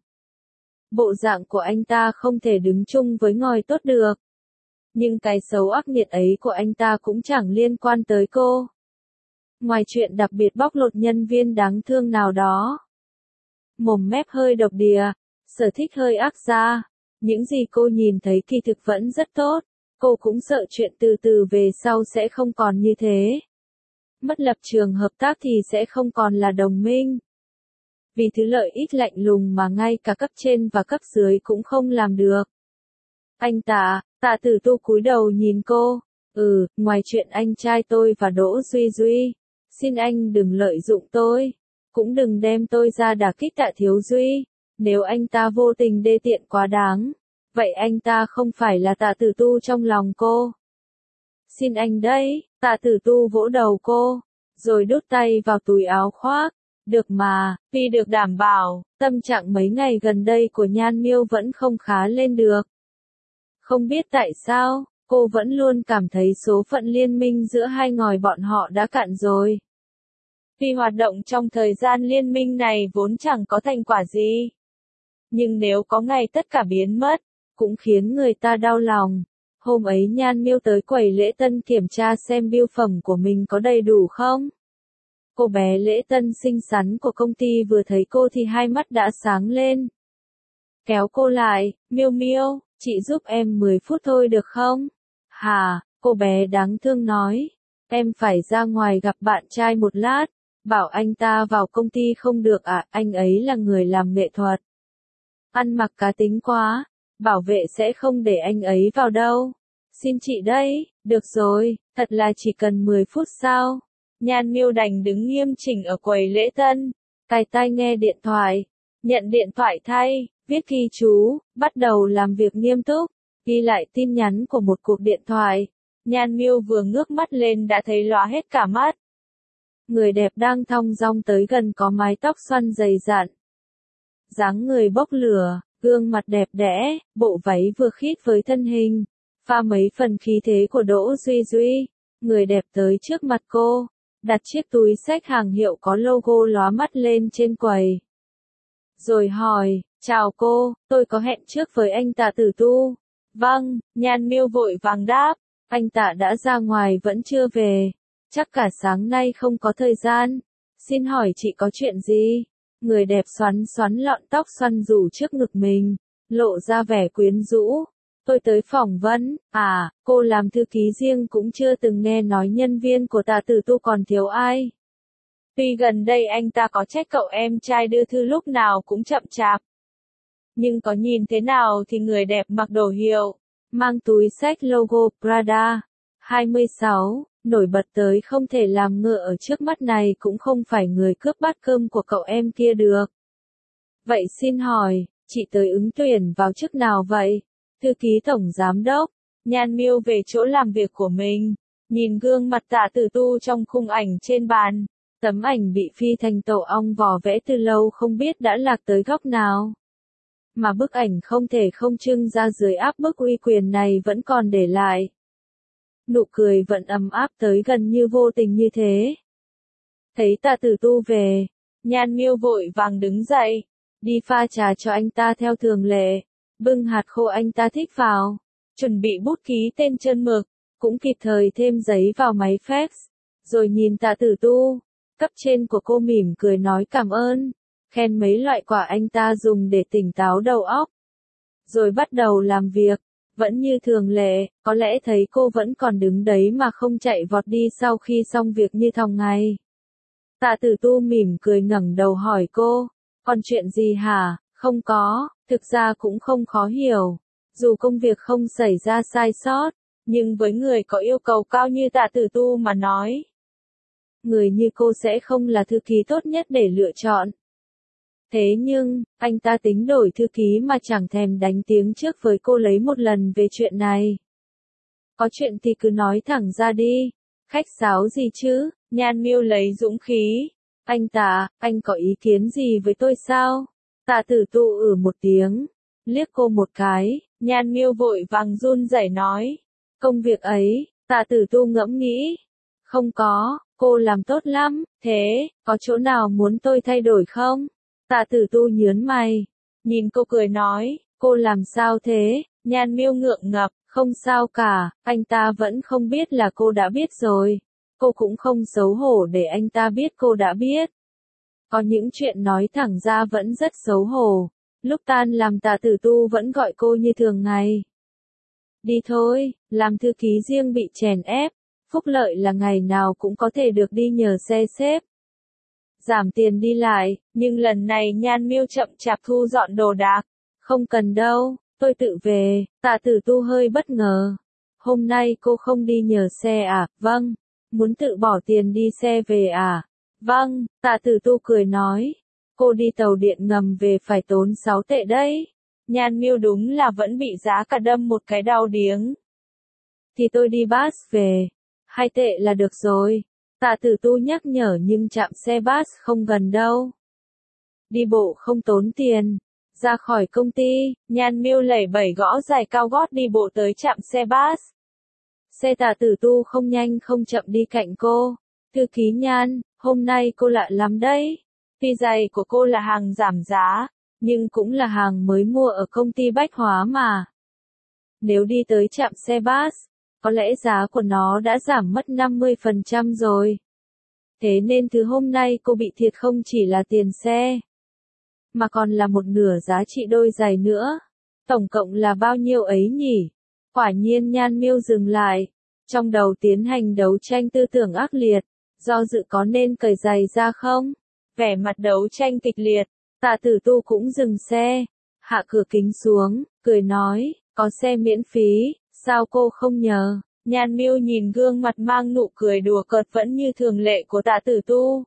Bộ dạng của anh ta không thể đứng chung với ngòi tốt được. Nhưng cái xấu ác nghiệt ấy của anh ta cũng chẳng liên quan tới cô. Ngoài chuyện đặc biệt bóc lột nhân viên đáng thương nào đó. Mồm mép hơi độc địa, sở thích hơi ác gia. Những gì cô nhìn thấy kỳ thực vẫn rất tốt. Cô cũng sợ chuyện từ từ về sau sẽ không còn như thế. Mất lập trường hợp tác thì sẽ không còn là đồng minh. Vì thứ lợi ích lạnh lùng mà ngay cả cấp trên và cấp dưới cũng không làm được. Anh Tạ, Tạ Tử Tu cúi đầu nhìn cô, ừ, ngoài chuyện anh trai tôi và Đỗ Duy Duy, xin anh đừng lợi dụng tôi, cũng đừng đem tôi ra đả kích Tạ Thiếu Duy, nếu anh ta vô tình đê tiện quá đáng, vậy anh ta không phải là Tạ Tử Tu trong lòng cô. Xin anh đấy, Tạ Tử Tu vỗ đầu cô, rồi đút tay vào túi áo khoác. Được mà, vì được đảm bảo, tâm trạng mấy ngày gần đây của Nhan Miêu vẫn không khá lên được. Không biết tại sao, cô vẫn luôn cảm thấy số phận liên minh giữa hai ngòi bọn họ đã cạn rồi. Vì hoạt động trong thời gian liên minh này vốn chẳng có thành quả gì. Nhưng nếu có ngày tất cả biến mất, cũng khiến người ta đau lòng. Hôm ấy Nhan Miêu tới quầy lễ tân kiểm tra xem bưu phẩm của mình có đầy đủ không. Cô bé lễ tân xinh xắn của công ty vừa thấy cô thì hai mắt đã sáng lên. Kéo cô lại, Miêu Miêu, chị giúp em mười phút thôi được không? Hà, cô bé đáng thương nói, em phải ra ngoài gặp bạn trai một lát, bảo anh ta vào công ty không được à, anh ấy là người làm nghệ thuật. Ăn mặc cá tính quá, bảo vệ sẽ không để anh ấy vào đâu. Xin chị đây, được rồi, thật là chỉ cần mười phút sao? Nhan Miêu đành đứng nghiêm chỉnh ở quầy lễ tân, cài tai nghe điện thoại, nhận điện thoại thay, viết ghi chú, bắt đầu làm việc nghiêm túc, ghi lại tin nhắn của một cuộc điện thoại. Nhan Miêu vừa ngước mắt lên đã thấy lóa hết cả mắt. Người đẹp đang thong dong tới gần có mái tóc xoăn dày dặn. Dáng người bốc lửa, gương mặt đẹp đẽ, bộ váy vừa khít với thân hình, pha mấy phần khí thế của Đỗ Duy Duy. Người đẹp tới trước mặt cô, đặt chiếc túi xách hàng hiệu có logo lóa mắt lên trên quầy. Rồi hỏi, chào cô, tôi có hẹn trước với anh Tạ Tử Tu. Vâng, Nhan Miêu vội vàng đáp, anh Tạ đã ra ngoài vẫn chưa về, chắc cả sáng nay không có thời gian. Xin hỏi chị có chuyện gì? Người đẹp xoắn xoắn lọn tóc xoăn rủ trước ngực mình, lộ ra vẻ quyến rũ. Tôi tới phỏng vấn, à, cô làm thư ký riêng cũng chưa từng nghe nói nhân viên của Tạ Tử Tu còn thiếu ai. Tuy gần đây anh ta có trách cậu em trai đưa thư lúc nào cũng chậm chạp. Nhưng có nhìn thế nào thì người đẹp mặc đồ hiệu, mang túi xách logo Prada. hai mươi sáu, nổi bật tới không thể làm ngựa ở trước mắt này cũng không phải người cướp bát cơm của cậu em kia được. Vậy xin hỏi, chị tới ứng tuyển vào chức nào vậy? Thư ký tổng giám đốc. Nhan Miêu về chỗ làm việc của mình, nhìn gương mặt Tạ Tử Tu trong khung ảnh trên bàn. Tấm ảnh bị phi thành tổ ong vò vẽ từ lâu không biết đã lạc tới góc nào. Mà bức ảnh không thể không trưng ra dưới áp bức uy quyền này vẫn còn để lại. Nụ cười vẫn ấm áp tới gần như vô tình như thế. Thấy Tạ Tử Tu về, Nhan Miêu vội vàng đứng dậy, đi pha trà cho anh ta theo thường lệ, bưng hạt khô anh ta thích vào, chuẩn bị bút ký tên chân mực, cũng kịp thời thêm giấy vào máy fax, rồi nhìn Tạ Tử Tu, cấp trên của cô mỉm cười nói cảm ơn, khen mấy loại quả anh ta dùng để tỉnh táo đầu óc. Rồi bắt đầu làm việc, vẫn như thường lệ, có lẽ thấy cô vẫn còn đứng đấy mà không chạy vọt đi sau khi xong việc như thòng ngày. Tạ Tử Tu mỉm cười ngẩng đầu hỏi cô, còn chuyện gì hả? Không có, thực ra cũng không khó hiểu. Dù công việc không xảy ra sai sót, nhưng với người có yêu cầu cao như Tạ Tử Tu mà nói, người như cô sẽ không là thư ký tốt nhất để lựa chọn. Thế nhưng, anh ta tính đổi thư ký mà chẳng thèm đánh tiếng trước với cô lấy một lần về chuyện này. Có chuyện thì cứ nói thẳng ra đi, khách sáo gì chứ? Nhan Miêu lấy dũng khí. Anh Tạ, anh có ý kiến gì với tôi sao? Tạ Tử Tu ử một tiếng, liếc cô một cái, Nhan Miêu vội vàng run rẩy nói. Công việc ấy, Tạ Tử Tu ngẫm nghĩ. Không có, cô làm tốt lắm, thế, có chỗ nào muốn tôi thay đổi không? Tạ Tử Tu nhớn mày, nhìn cô cười nói, cô làm sao thế? Nhan Miêu ngượng ngập, không sao cả, anh ta vẫn không biết là cô đã biết rồi. Cô cũng không xấu hổ để anh ta biết cô đã biết. Có những chuyện nói thẳng ra vẫn rất xấu hổ. Lúc tan làm Tạ Tử Tu vẫn gọi cô như thường ngày. Đi thôi, làm thư ký riêng bị chèn ép. Phúc lợi là ngày nào cũng có thể được đi nhờ xe xếp. Giảm tiền đi lại, nhưng lần này Nhan Miêu chậm chạp thu dọn đồ đạc. Không cần đâu, tôi tự về. Tạ Tử Tu hơi bất ngờ. Hôm nay cô không đi nhờ xe à? Vâng. Muốn tự bỏ tiền đi xe về à? Vâng, Tạ Tử Tu cười nói. Cô đi tàu điện ngầm về phải tốn sáu tệ đấy. Nhan Miêu đúng là vẫn bị giá cả đâm một cái đau điếng. Thì tôi đi bus về. Hai tệ là được rồi. Tạ Tử Tu nhắc nhở nhưng trạm xe bus không gần đâu. Đi bộ không tốn tiền. Ra khỏi công ty, Nhan Miêu lẩy bẩy gõ giày cao gót đi bộ tới trạm xe bus. Xe Tạ Tử Tu không nhanh không chậm đi cạnh cô. Thư ký Nhan, hôm nay cô lạ lắm đấy. Tuy giày của cô là hàng giảm giá, nhưng cũng là hàng mới mua ở công ty bách hóa mà. Nếu đi tới trạm xe bus, có lẽ giá của nó đã giảm mất năm mươi phần trăm rồi. Thế nên thứ hôm nay cô bị thiệt không chỉ là tiền xe, mà còn là một nửa giá trị đôi giày nữa. Tổng cộng là bao nhiêu ấy nhỉ? Quả nhiên Nhan Miêu dừng lại, trong đầu tiến hành đấu tranh tư tưởng ác liệt, do dự có nên cởi giày ra không? Vẻ mặt đấu tranh kịch liệt, Tạ Tử Tu cũng dừng xe, hạ cửa kính xuống, cười nói, có xe miễn phí, sao cô không nhờ? Nhan Miêu nhìn gương mặt mang nụ cười đùa cợt vẫn như thường lệ của Tạ Tử Tu.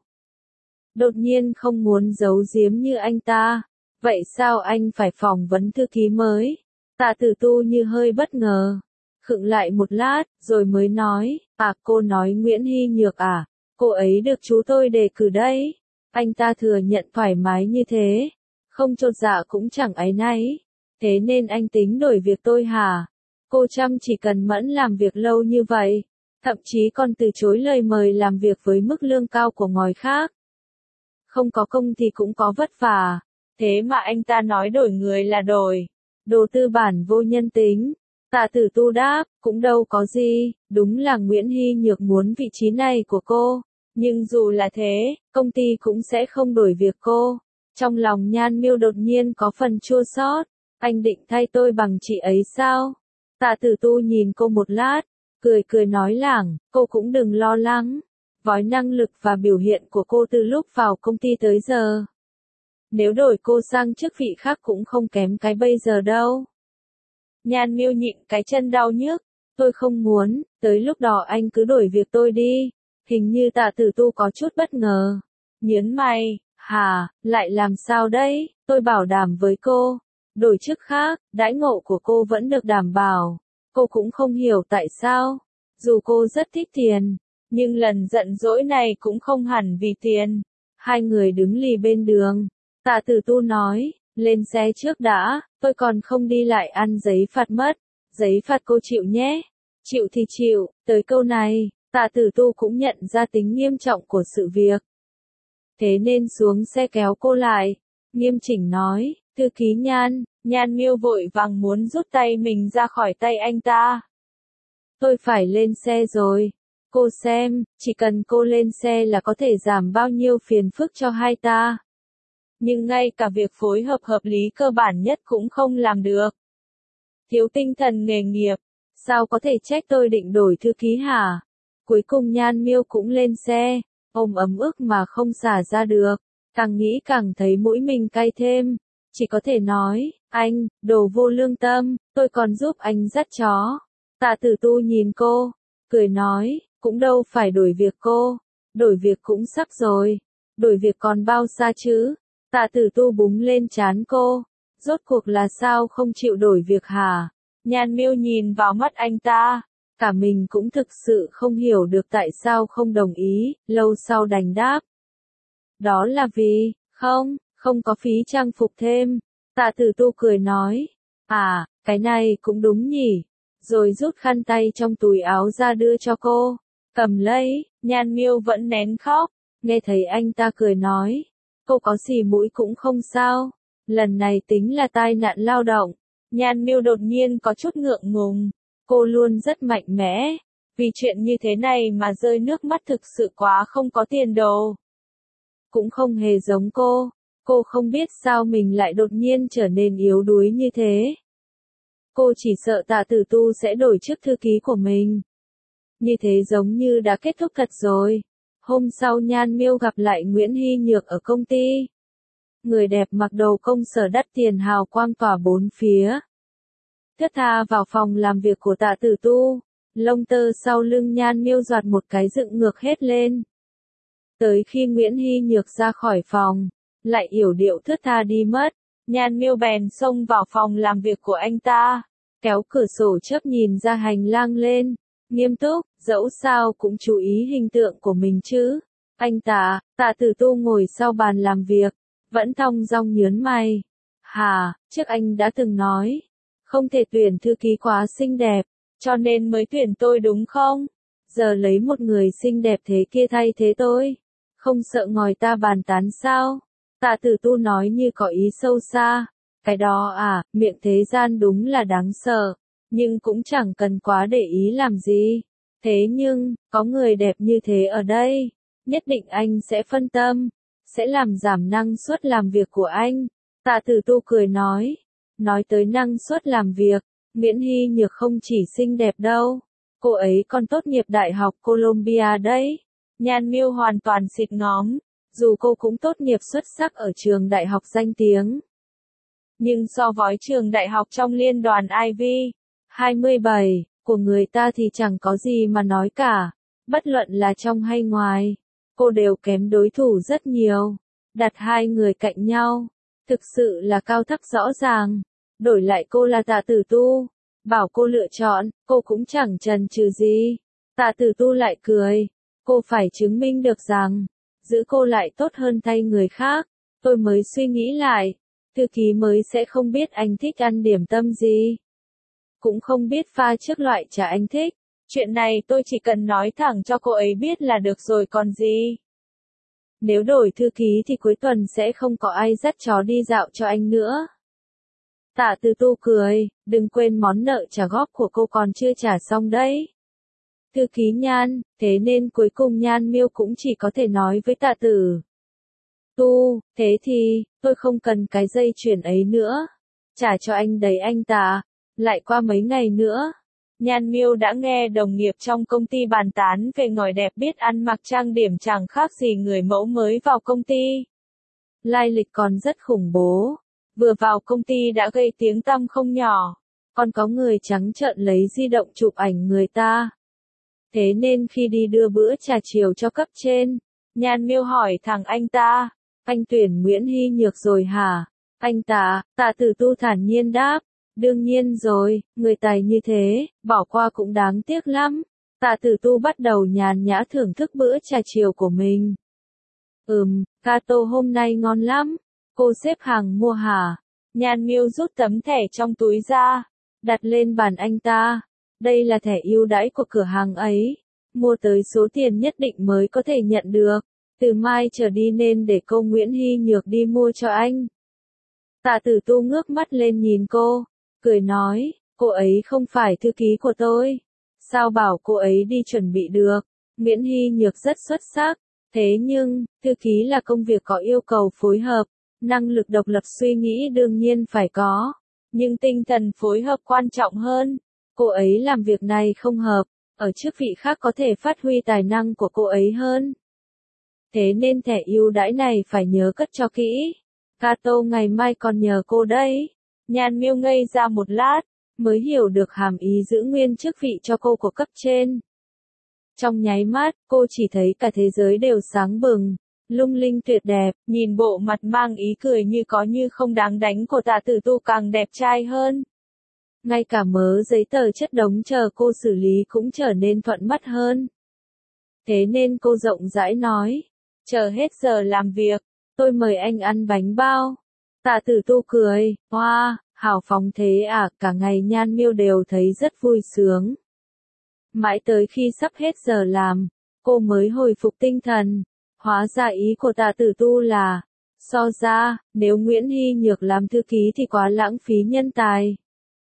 Đột nhiên không muốn giấu giếm như anh ta, vậy sao anh phải phỏng vấn thư ký mới? Tạ Tử Tu như hơi bất ngờ, khựng lại một lát, rồi mới nói, à cô nói Nguyễn Hy Nhược à, cô ấy được chú tôi đề cử đấy. Anh ta thừa nhận thoải mái như thế, không chột dạ cũng chẳng áy náy. Thế nên anh tính đổi việc tôi hả? Cô chăm chỉ cần mẫn làm việc lâu như vậy, thậm chí còn từ chối lời mời làm việc với mức lương cao của ngòi khác. Không có công thì cũng có vất vả, thế mà anh ta nói đổi người là đổi. Đồ tư bản vô nhân tính. Tạ Tử Tu đáp, cũng đâu có gì, đúng là Nguyễn Hy Nhược muốn vị trí này của cô. Nhưng dù là thế, công ty cũng sẽ không đổi việc cô. Trong lòng Nhan Miêu đột nhiên có phần chua xót. Anh định thay tôi bằng chị ấy sao? Tạ Tử Tu nhìn cô một lát, cười cười nói lảng, cô cũng đừng lo lắng. Với năng lực và biểu hiện của cô từ lúc vào công ty tới giờ, nếu đổi cô sang chức vị khác cũng không kém cái bây giờ đâu. Nhan Miêu nhịn cái chân đau nhức, tôi không muốn, tới lúc đó anh cứ đổi việc tôi đi. Hình như Tạ Tử Tu có chút bất ngờ. Nhớn mày, hả, lại làm sao đấy, tôi bảo đảm với cô, đổi chức khác, đãi ngộ của cô vẫn được đảm bảo. Cô cũng không hiểu tại sao, dù cô rất thích tiền, nhưng lần giận dỗi này cũng không hẳn vì tiền. Hai người đứng lì bên đường. Tạ Tử Tu nói, lên xe trước đã, tôi còn không đi lại ăn giấy phạt mất. Giấy phạt cô chịu nhé. Chịu thì chịu, tới câu này, Tạ Tử Tu cũng nhận ra tính nghiêm trọng của sự việc. Thế nên xuống xe kéo cô lại, nghiêm chỉnh nói, thư ký Nhan. Nhan Miêu vội vàng muốn rút tay mình ra khỏi tay anh ta. Tôi phải lên xe rồi. Cô xem, chỉ cần cô lên xe là có thể giảm bao nhiêu phiền phức cho hai ta. Nhưng ngay cả việc phối hợp hợp lý cơ bản nhất cũng không làm được. Thiếu tinh thần nghề nghiệp, sao có thể trách tôi định đổi thư ký hả? Cuối cùng Nhan Miêu cũng lên xe, ôm ấm ức mà không xả ra được. Càng nghĩ càng thấy mũi mình cay thêm. Chỉ có thể nói, anh, đồ vô lương tâm, tôi còn giúp anh dắt chó. Tạ Tử Tu nhìn cô, cười nói, cũng đâu phải đổi việc cô, đổi việc cũng sắp rồi, đổi việc còn bao xa chứ. Tạ Tử Tu búng lên trán cô, rốt cuộc là sao không chịu đổi việc hả? Nhan Miêu nhìn vào mắt anh ta, cả mình cũng thực sự không hiểu được tại sao không đồng ý, lâu sau đành đáp. Đó là vì, không, không có phí trang phục thêm. Tạ Tử Tu cười nói, à, cái này cũng đúng nhỉ. Rồi rút khăn tay trong túi áo ra đưa cho cô. Cầm lấy, Nhan Miêu vẫn nén khóc. Nghe thấy anh ta cười nói, cô có xì mũi cũng không sao. Lần này tính là tai nạn lao động. Nhan Miêu đột nhiên có chút ngượng ngùng. Cô luôn rất mạnh mẽ. Vì chuyện như thế này mà rơi nước mắt thực sự quá không có tiền đồ. Cũng không hề giống cô. Cô không biết sao mình lại đột nhiên trở nên yếu đuối như thế. Cô chỉ sợ Tạ Tử Tu sẽ đổi chức thư ký của mình. Như thế giống như đã kết thúc thật rồi. Hôm sau Nhan Miêu gặp lại Nguyễn Hy Nhược ở công ty. Người đẹp mặc đồ công sở đắt tiền hào quang tỏa bốn phía. Thướt tha vào phòng làm việc của Tạ Tử Tu. Lông tơ sau lưng Nhan Miêu giọt một cái dựng ngược hết lên. Tới khi Nguyễn Hy Nhược ra khỏi phòng, lại yểu điệu thướt tha đi mất. Nhan Miêu bèn xông vào phòng làm việc của anh ta, kéo cửa sổ chớp nhìn ra hành lang lên, nghiêm túc, dẫu sao cũng chú ý hình tượng của mình chứ. Anh ta, Tạ Tử Tu ngồi sau bàn làm việc, vẫn thong dong nhớn mày. Hà, trước anh đã từng nói, không thể tuyển thư ký quá xinh đẹp, cho nên mới tuyển tôi đúng không? Giờ lấy một người xinh đẹp thế kia thay thế tôi, không sợ ngòi ta bàn tán sao? Tạ Tử Tu nói như có ý sâu xa. Cái đó à, miệng thế gian đúng là đáng sợ. Nhưng cũng chẳng cần quá để ý làm gì. Thế nhưng, có người đẹp như thế ở đây. Nhất định anh sẽ phân tâm. Sẽ làm giảm năng suất làm việc của anh. Tạ Tử Tu cười nói. Nói tới năng suất làm việc, Nguyễn Hy Nhược không chỉ xinh đẹp đâu. Cô ấy còn tốt nghiệp Đại học Columbia đấy. Nhan Miêu hoàn toàn xịt ngóm. Dù cô cũng tốt nghiệp xuất sắc ở trường đại học danh tiếng. Nhưng so với trường đại học trong liên đoàn Ivy hai mươi bảy của người ta thì chẳng có gì mà nói cả. Bất luận là trong hay ngoài, cô đều kém đối thủ rất nhiều. Đặt hai người cạnh nhau, thực sự là cao thấp rõ ràng. Đổi lại cô là Tạ Tử Tu, bảo cô lựa chọn, cô cũng chẳng chần chừ gì. Tạ Tử Tu lại cười, cô phải chứng minh được rằng giữ cô lại tốt hơn thay người khác. Tôi mới suy nghĩ lại, thư ký mới sẽ không biết anh thích ăn điểm tâm gì. Cũng không biết pha trước loại trà anh thích. Chuyện này tôi chỉ cần nói thẳng cho cô ấy biết là được rồi còn gì. Nếu đổi thư ký thì cuối tuần sẽ không có ai dắt chó đi dạo cho anh nữa. Tạ Tử Tu cười, đừng quên món nợ trả góp của cô còn chưa trả xong đấy. Thư ký Nhan, thế nên cuối cùng Nhan Miêu cũng chỉ có thể nói với Tạ Tử Tu, thế thì, tôi không cần cái dây chuyền ấy nữa. Trả cho anh đấy anh Tạ. Lại qua mấy ngày nữa, Nhan Miêu đã nghe đồng nghiệp trong công ty bàn tán về ngòi đẹp biết ăn mặc trang điểm chẳng khác gì người mẫu mới vào công ty. Lai lịch còn rất khủng bố. Vừa vào công ty đã gây tiếng tăm không nhỏ. Còn có người trắng trợn lấy di động chụp ảnh người ta. Thế nên khi đi đưa bữa trà chiều cho cấp trên, Nhan Miêu hỏi thằng anh ta, anh tuyển Nguyễn Hy Nhược rồi hả? Anh Tạ, Tạ Tử Tu thản nhiên đáp. Đương nhiên rồi, người tài như thế, bỏ qua cũng đáng tiếc lắm. Tạ Tử Tu bắt đầu nhàn nhã thưởng thức bữa trà chiều của mình. Ừm, gato hôm nay ngon lắm. Cô xếp hàng mua hả? Nhan Miêu rút tấm thẻ trong túi ra, đặt lên bàn anh ta. Đây là thẻ ưu đãi của cửa hàng ấy. Mua tới số tiền nhất định mới có thể nhận được. Từ mai trở đi nên để cô Nguyễn Hy Nhược đi mua cho anh. Tạ Tử Tu ngước mắt lên nhìn cô, cười nói, cô ấy không phải thư ký của tôi. Sao bảo cô ấy đi chuẩn bị được? Nguyễn Hy Nhược rất xuất sắc. Thế nhưng, thư ký là công việc có yêu cầu phối hợp, năng lực độc lập suy nghĩ đương nhiên phải có. Nhưng tinh thần phối hợp quan trọng hơn. Cô ấy làm việc này không hợp, ở chức vị khác có thể phát huy tài năng của cô ấy hơn. Thế nên thẻ ưu đãi này phải nhớ cất cho kỹ. Cato ngày mai còn nhờ cô đấy. Nhan Miêu ngây ra một lát, mới hiểu được hàm ý giữ nguyên chức vị cho cô của cấp trên. Trong nháy mắt, cô chỉ thấy cả thế giới đều sáng bừng, lung linh tuyệt đẹp, nhìn bộ mặt mang ý cười như có như không đáng đánh của Tạ Tử Tu càng đẹp trai hơn. Ngay cả mớ giấy tờ chất đống chờ cô xử lý cũng trở nên thuận mắt hơn. Thế nên cô rộng rãi nói, chờ hết giờ làm việc, tôi mời anh ăn bánh bao. Tạ Tử Tu cười, hoa, wow, hào phóng thế à, cả ngày Nhan Miêu đều thấy rất vui sướng. Mãi tới khi sắp hết giờ làm, cô mới hồi phục tinh thần. Hóa ra ý của Tạ Tử Tu là, so ra, nếu Nguyễn Hy Nhược làm thư ký thì quá lãng phí nhân tài.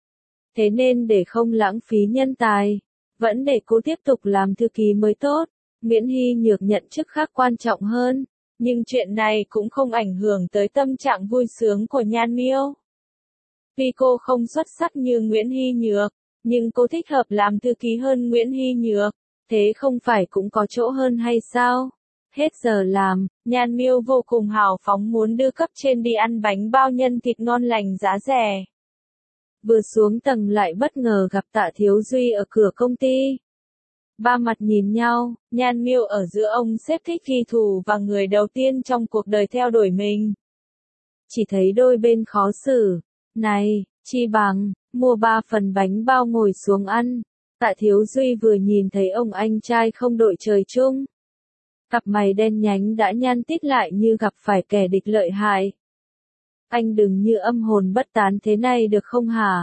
Thế nên để không lãng phí nhân tài, vẫn để cô tiếp tục làm thư ký mới tốt. Nguyễn Hy Nhược nhận chức khác quan trọng hơn, nhưng chuyện này cũng không ảnh hưởng tới tâm trạng vui sướng của Nhan Miêu. Tuy cô không xuất sắc như Nguyễn Hy Nhược, nhưng cô thích hợp làm thư ký hơn Nguyễn Hy Nhược, thế không phải cũng có chỗ hơn hay sao? Hết giờ làm, Nhan Miêu vô cùng hào phóng muốn đưa cấp trên đi ăn bánh bao nhân thịt ngon lành giá rẻ. Vừa xuống tầng lại bất ngờ gặp Tạ Thiếu Duy ở cửa công ty. Ba mặt nhìn nhau, Nhan Miêu ở giữa ông sếp thích ghi thù và người đầu tiên trong cuộc đời theo đuổi mình. Chỉ thấy đôi bên khó xử. Này, chi bằng, mua ba phần bánh bao ngồi xuống ăn. Tạ Thiếu Duy vừa nhìn thấy ông anh trai không đội trời chung. Cặp mày đen nhánh đã nhăn tít lại như gặp phải kẻ địch lợi hại. Anh đừng như âm hồn bất tán thế này được không hả?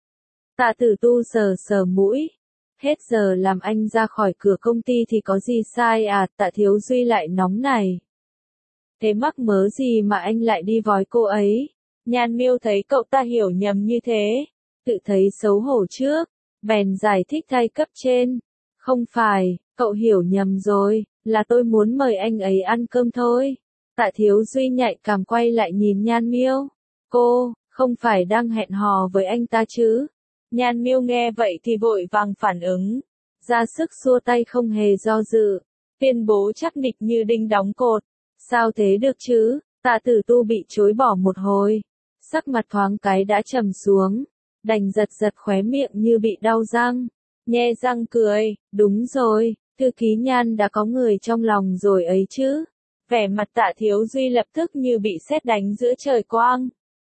Tạ Tử Tu sờ sờ mũi. Hết giờ làm anh ra khỏi cửa công ty thì có gì sai à? Tạ Thiếu Duy lại nóng này. Thế mắc mớ gì mà anh lại đi vói cô ấy? Nhan Miêu thấy cậu ta hiểu nhầm như thế, tự thấy xấu hổ trước, bèn giải thích thay cấp trên. Không phải, cậu hiểu nhầm rồi, là tôi muốn mời anh ấy ăn cơm thôi. Tạ Thiếu Duy nhạy cảm quay lại nhìn Nhan Miêu. Cô, không phải đang hẹn hò với anh ta chứ? Nhan Miêu nghe vậy thì vội vàng phản ứng, ra sức xua tay không hề do dự, tuyên bố chắc nịch như đinh đóng cột. Sao thế được chứ? Tạ Tử Tu bị chối bỏ một hồi, sắc mặt thoáng cái đã trầm xuống, đành giật giật khóe miệng như bị đau răng, nhe răng cười, đúng rồi, thư ký Nhan đã có người trong lòng rồi ấy chứ. Vẻ mặt Tạ Thiếu Duy lập tức như bị sét đánh giữa trời quang.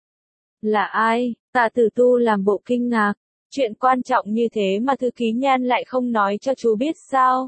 Là ai? Tạ Tử Tu làm bộ kinh ngạc, chuyện quan trọng như thế mà thư ký Nhan lại không nói cho chú biết sao?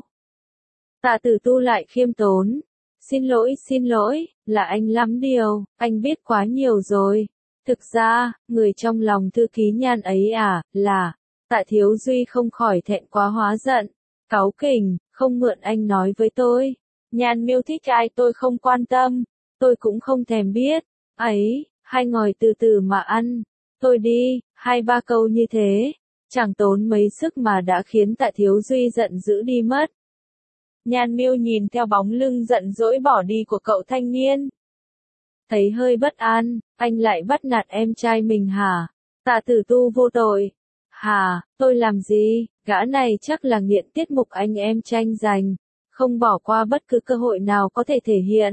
Tạ Tử Tu lại khiêm tốn. Xin lỗi, xin lỗi, là anh lắm điều, anh biết quá nhiều rồi. Thực ra, người trong lòng thư ký Nhan ấy à, là, Tạ Thiếu Duy không khỏi thẹn quá hóa giận, cáu kỉnh, không mượn anh nói với tôi. Nhan Miêu thích ai tôi không quan tâm, tôi cũng không thèm biết, ấy, hai ngồi từ từ mà ăn, tôi đi, hai ba câu như thế, chẳng tốn mấy sức mà đã khiến Tạ Thiếu Duy giận dữ đi mất. Nhan Miêu nhìn theo bóng lưng giận dỗi bỏ đi của cậu thanh niên. Thấy hơi bất an, anh lại bắt nạt em trai mình hả? Tạ Tử Tu vô tội. Hả, tôi làm gì? Gã này chắc là nghiện tiết mục anh em tranh giành, không bỏ qua bất cứ cơ hội nào có thể thể hiện.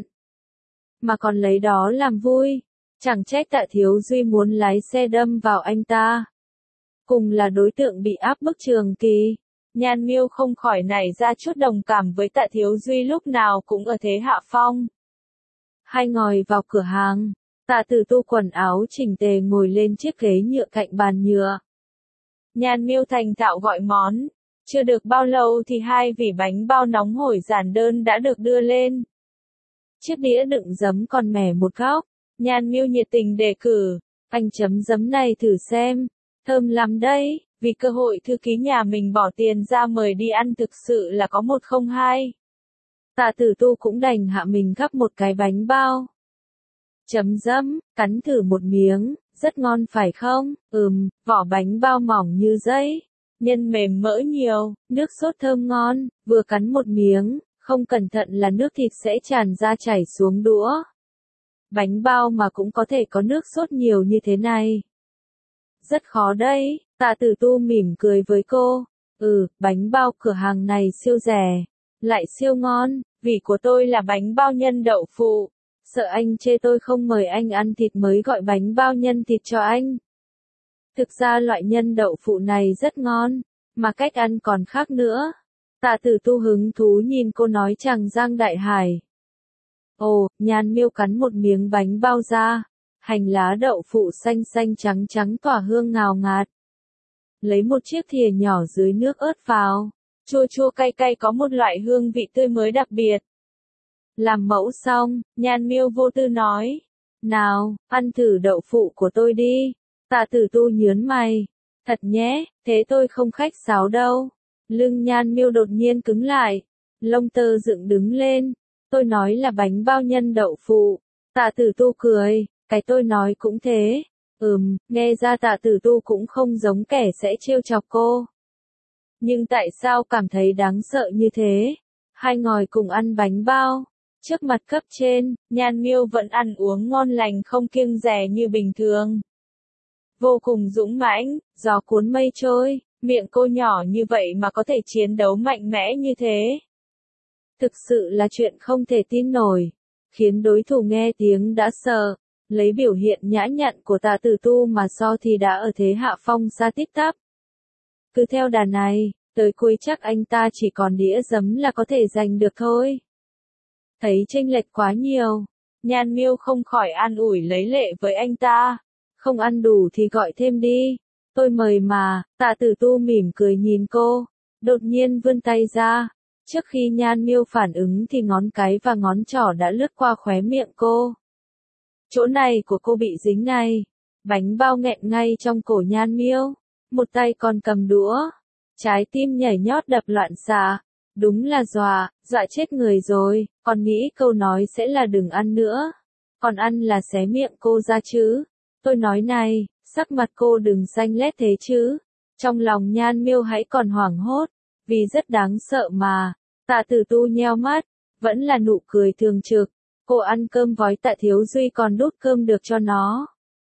Mà còn lấy đó làm vui. Chẳng trách Tạ Thiếu Duy muốn lái xe đâm vào anh ta. Cùng là đối tượng bị áp bức trường kỳ. Nhan Miêu không khỏi nảy ra chút đồng cảm với Tạ Thiếu Duy lúc nào cũng ở thế hạ phong. Hai ngồi vào cửa hàng, Tạ Tử Tu quần áo chỉnh tề ngồi lên chiếc ghế nhựa cạnh bàn nhựa. Nhan Miêu thành thạo gọi món. Chưa được bao lâu thì hai vỉ bánh bao nóng hổi giản đơn đã được đưa lên. Chiếc đĩa đựng giấm còn mẻ một góc. Nhan Miêu nhiệt tình đề cử. Anh chấm giấm này thử xem. Thơm lắm đấy, vì cơ hội thư ký nhà mình bỏ tiền ra mời đi ăn thực sự là có một không hai. Tạ Tử Tu cũng đành hạ mình gắp một cái bánh bao. Chấm giấm, cắn thử một miếng, rất ngon phải không? Ừm, vỏ bánh bao mỏng như giấy, nhân mềm mỡ nhiều, nước sốt thơm ngon, vừa cắn một miếng, không cẩn thận là nước thịt sẽ tràn ra chảy xuống đũa. Bánh bao mà cũng có thể có nước sốt nhiều như thế này. Rất khó đấy, Tạ Tử Tu mỉm cười với cô. Ừ, bánh bao cửa hàng này siêu rẻ, lại siêu ngon, vị của tôi là bánh bao nhân đậu phụ. Sợ anh chê tôi không mời anh ăn thịt mới gọi bánh bao nhân thịt cho anh. Thực ra loại nhân đậu phụ này rất ngon, mà cách ăn còn khác nữa. Tạ Tử Tu hứng thú nhìn cô nói chàng Giang Đại Hải. Ồ, Nhan Miêu cắn một miếng bánh bao ra, hành lá đậu phụ xanh xanh trắng trắng tỏa hương ngào ngạt. Lấy một chiếc thìa nhỏ dưới nước ớt vào, chua chua cay cay có một loại hương vị tươi mới đặc biệt. Làm mẫu xong, Nhan Miêu vô tư nói, nào, ăn thử đậu phụ của tôi đi. Tạ Tử Tu nhớn mày, thật nhé, thế tôi không khách sáo đâu. Lưng Nhan Miêu đột nhiên cứng lại, lông tơ dựng đứng lên. Tôi nói là bánh bao nhân đậu phụ. Tạ Tử Tu cười, cái tôi nói cũng thế. Ừm, nghe ra Tạ Tử Tu cũng không giống kẻ sẽ trêu chọc cô. Nhưng tại sao cảm thấy đáng sợ như thế? Hai ngồi cùng ăn bánh bao. Trước mặt cấp trên, Nhan Miêu vẫn ăn uống ngon lành không kiêng dè như bình thường. Vô cùng dũng mãnh, gió cuốn mây trôi, miệng cô nhỏ như vậy mà có thể chiến đấu mạnh mẽ như thế. Thực sự là chuyện không thể tin nổi, khiến đối thủ nghe tiếng đã sợ. Lấy biểu hiện nhã nhặn của Tạ Tử Tu mà so thì đã ở thế hạ phong xa tít tắp. Cứ theo đà này, tới cuối chắc anh ta chỉ còn đĩa giấm là có thể giành được thôi. Thấy chênh lệch quá nhiều, Nhan Miêu không khỏi an ủi lấy lệ với anh ta. Không ăn đủ thì gọi thêm đi. Tôi mời mà. Tạ Tử Tu mỉm cười nhìn cô, đột nhiên vươn tay ra. Trước khi Nhan Miêu phản ứng thì ngón cái và ngón trỏ đã lướt qua khóe miệng cô. Chỗ này của cô bị dính ngay. Bánh bao nghẹn ngay trong cổ Nhan Miêu. Một tay còn cầm đũa. Trái tim nhảy nhót đập loạn xạ. Đúng là dọa, dọa chết người rồi. Còn nghĩ câu nói sẽ là đừng ăn nữa. Còn ăn là xé miệng cô ra chứ. Tôi nói này, sắc mặt cô đừng xanh lét thế chứ. Trong lòng Nhan Miêu hãy còn hoảng hốt. Vì rất đáng sợ mà. Tạ Tử Tu nheo mắt. Vẫn là nụ cười thường trực. Cô ăn cơm vói Tạ Thiếu Duy còn đút cơm được cho nó.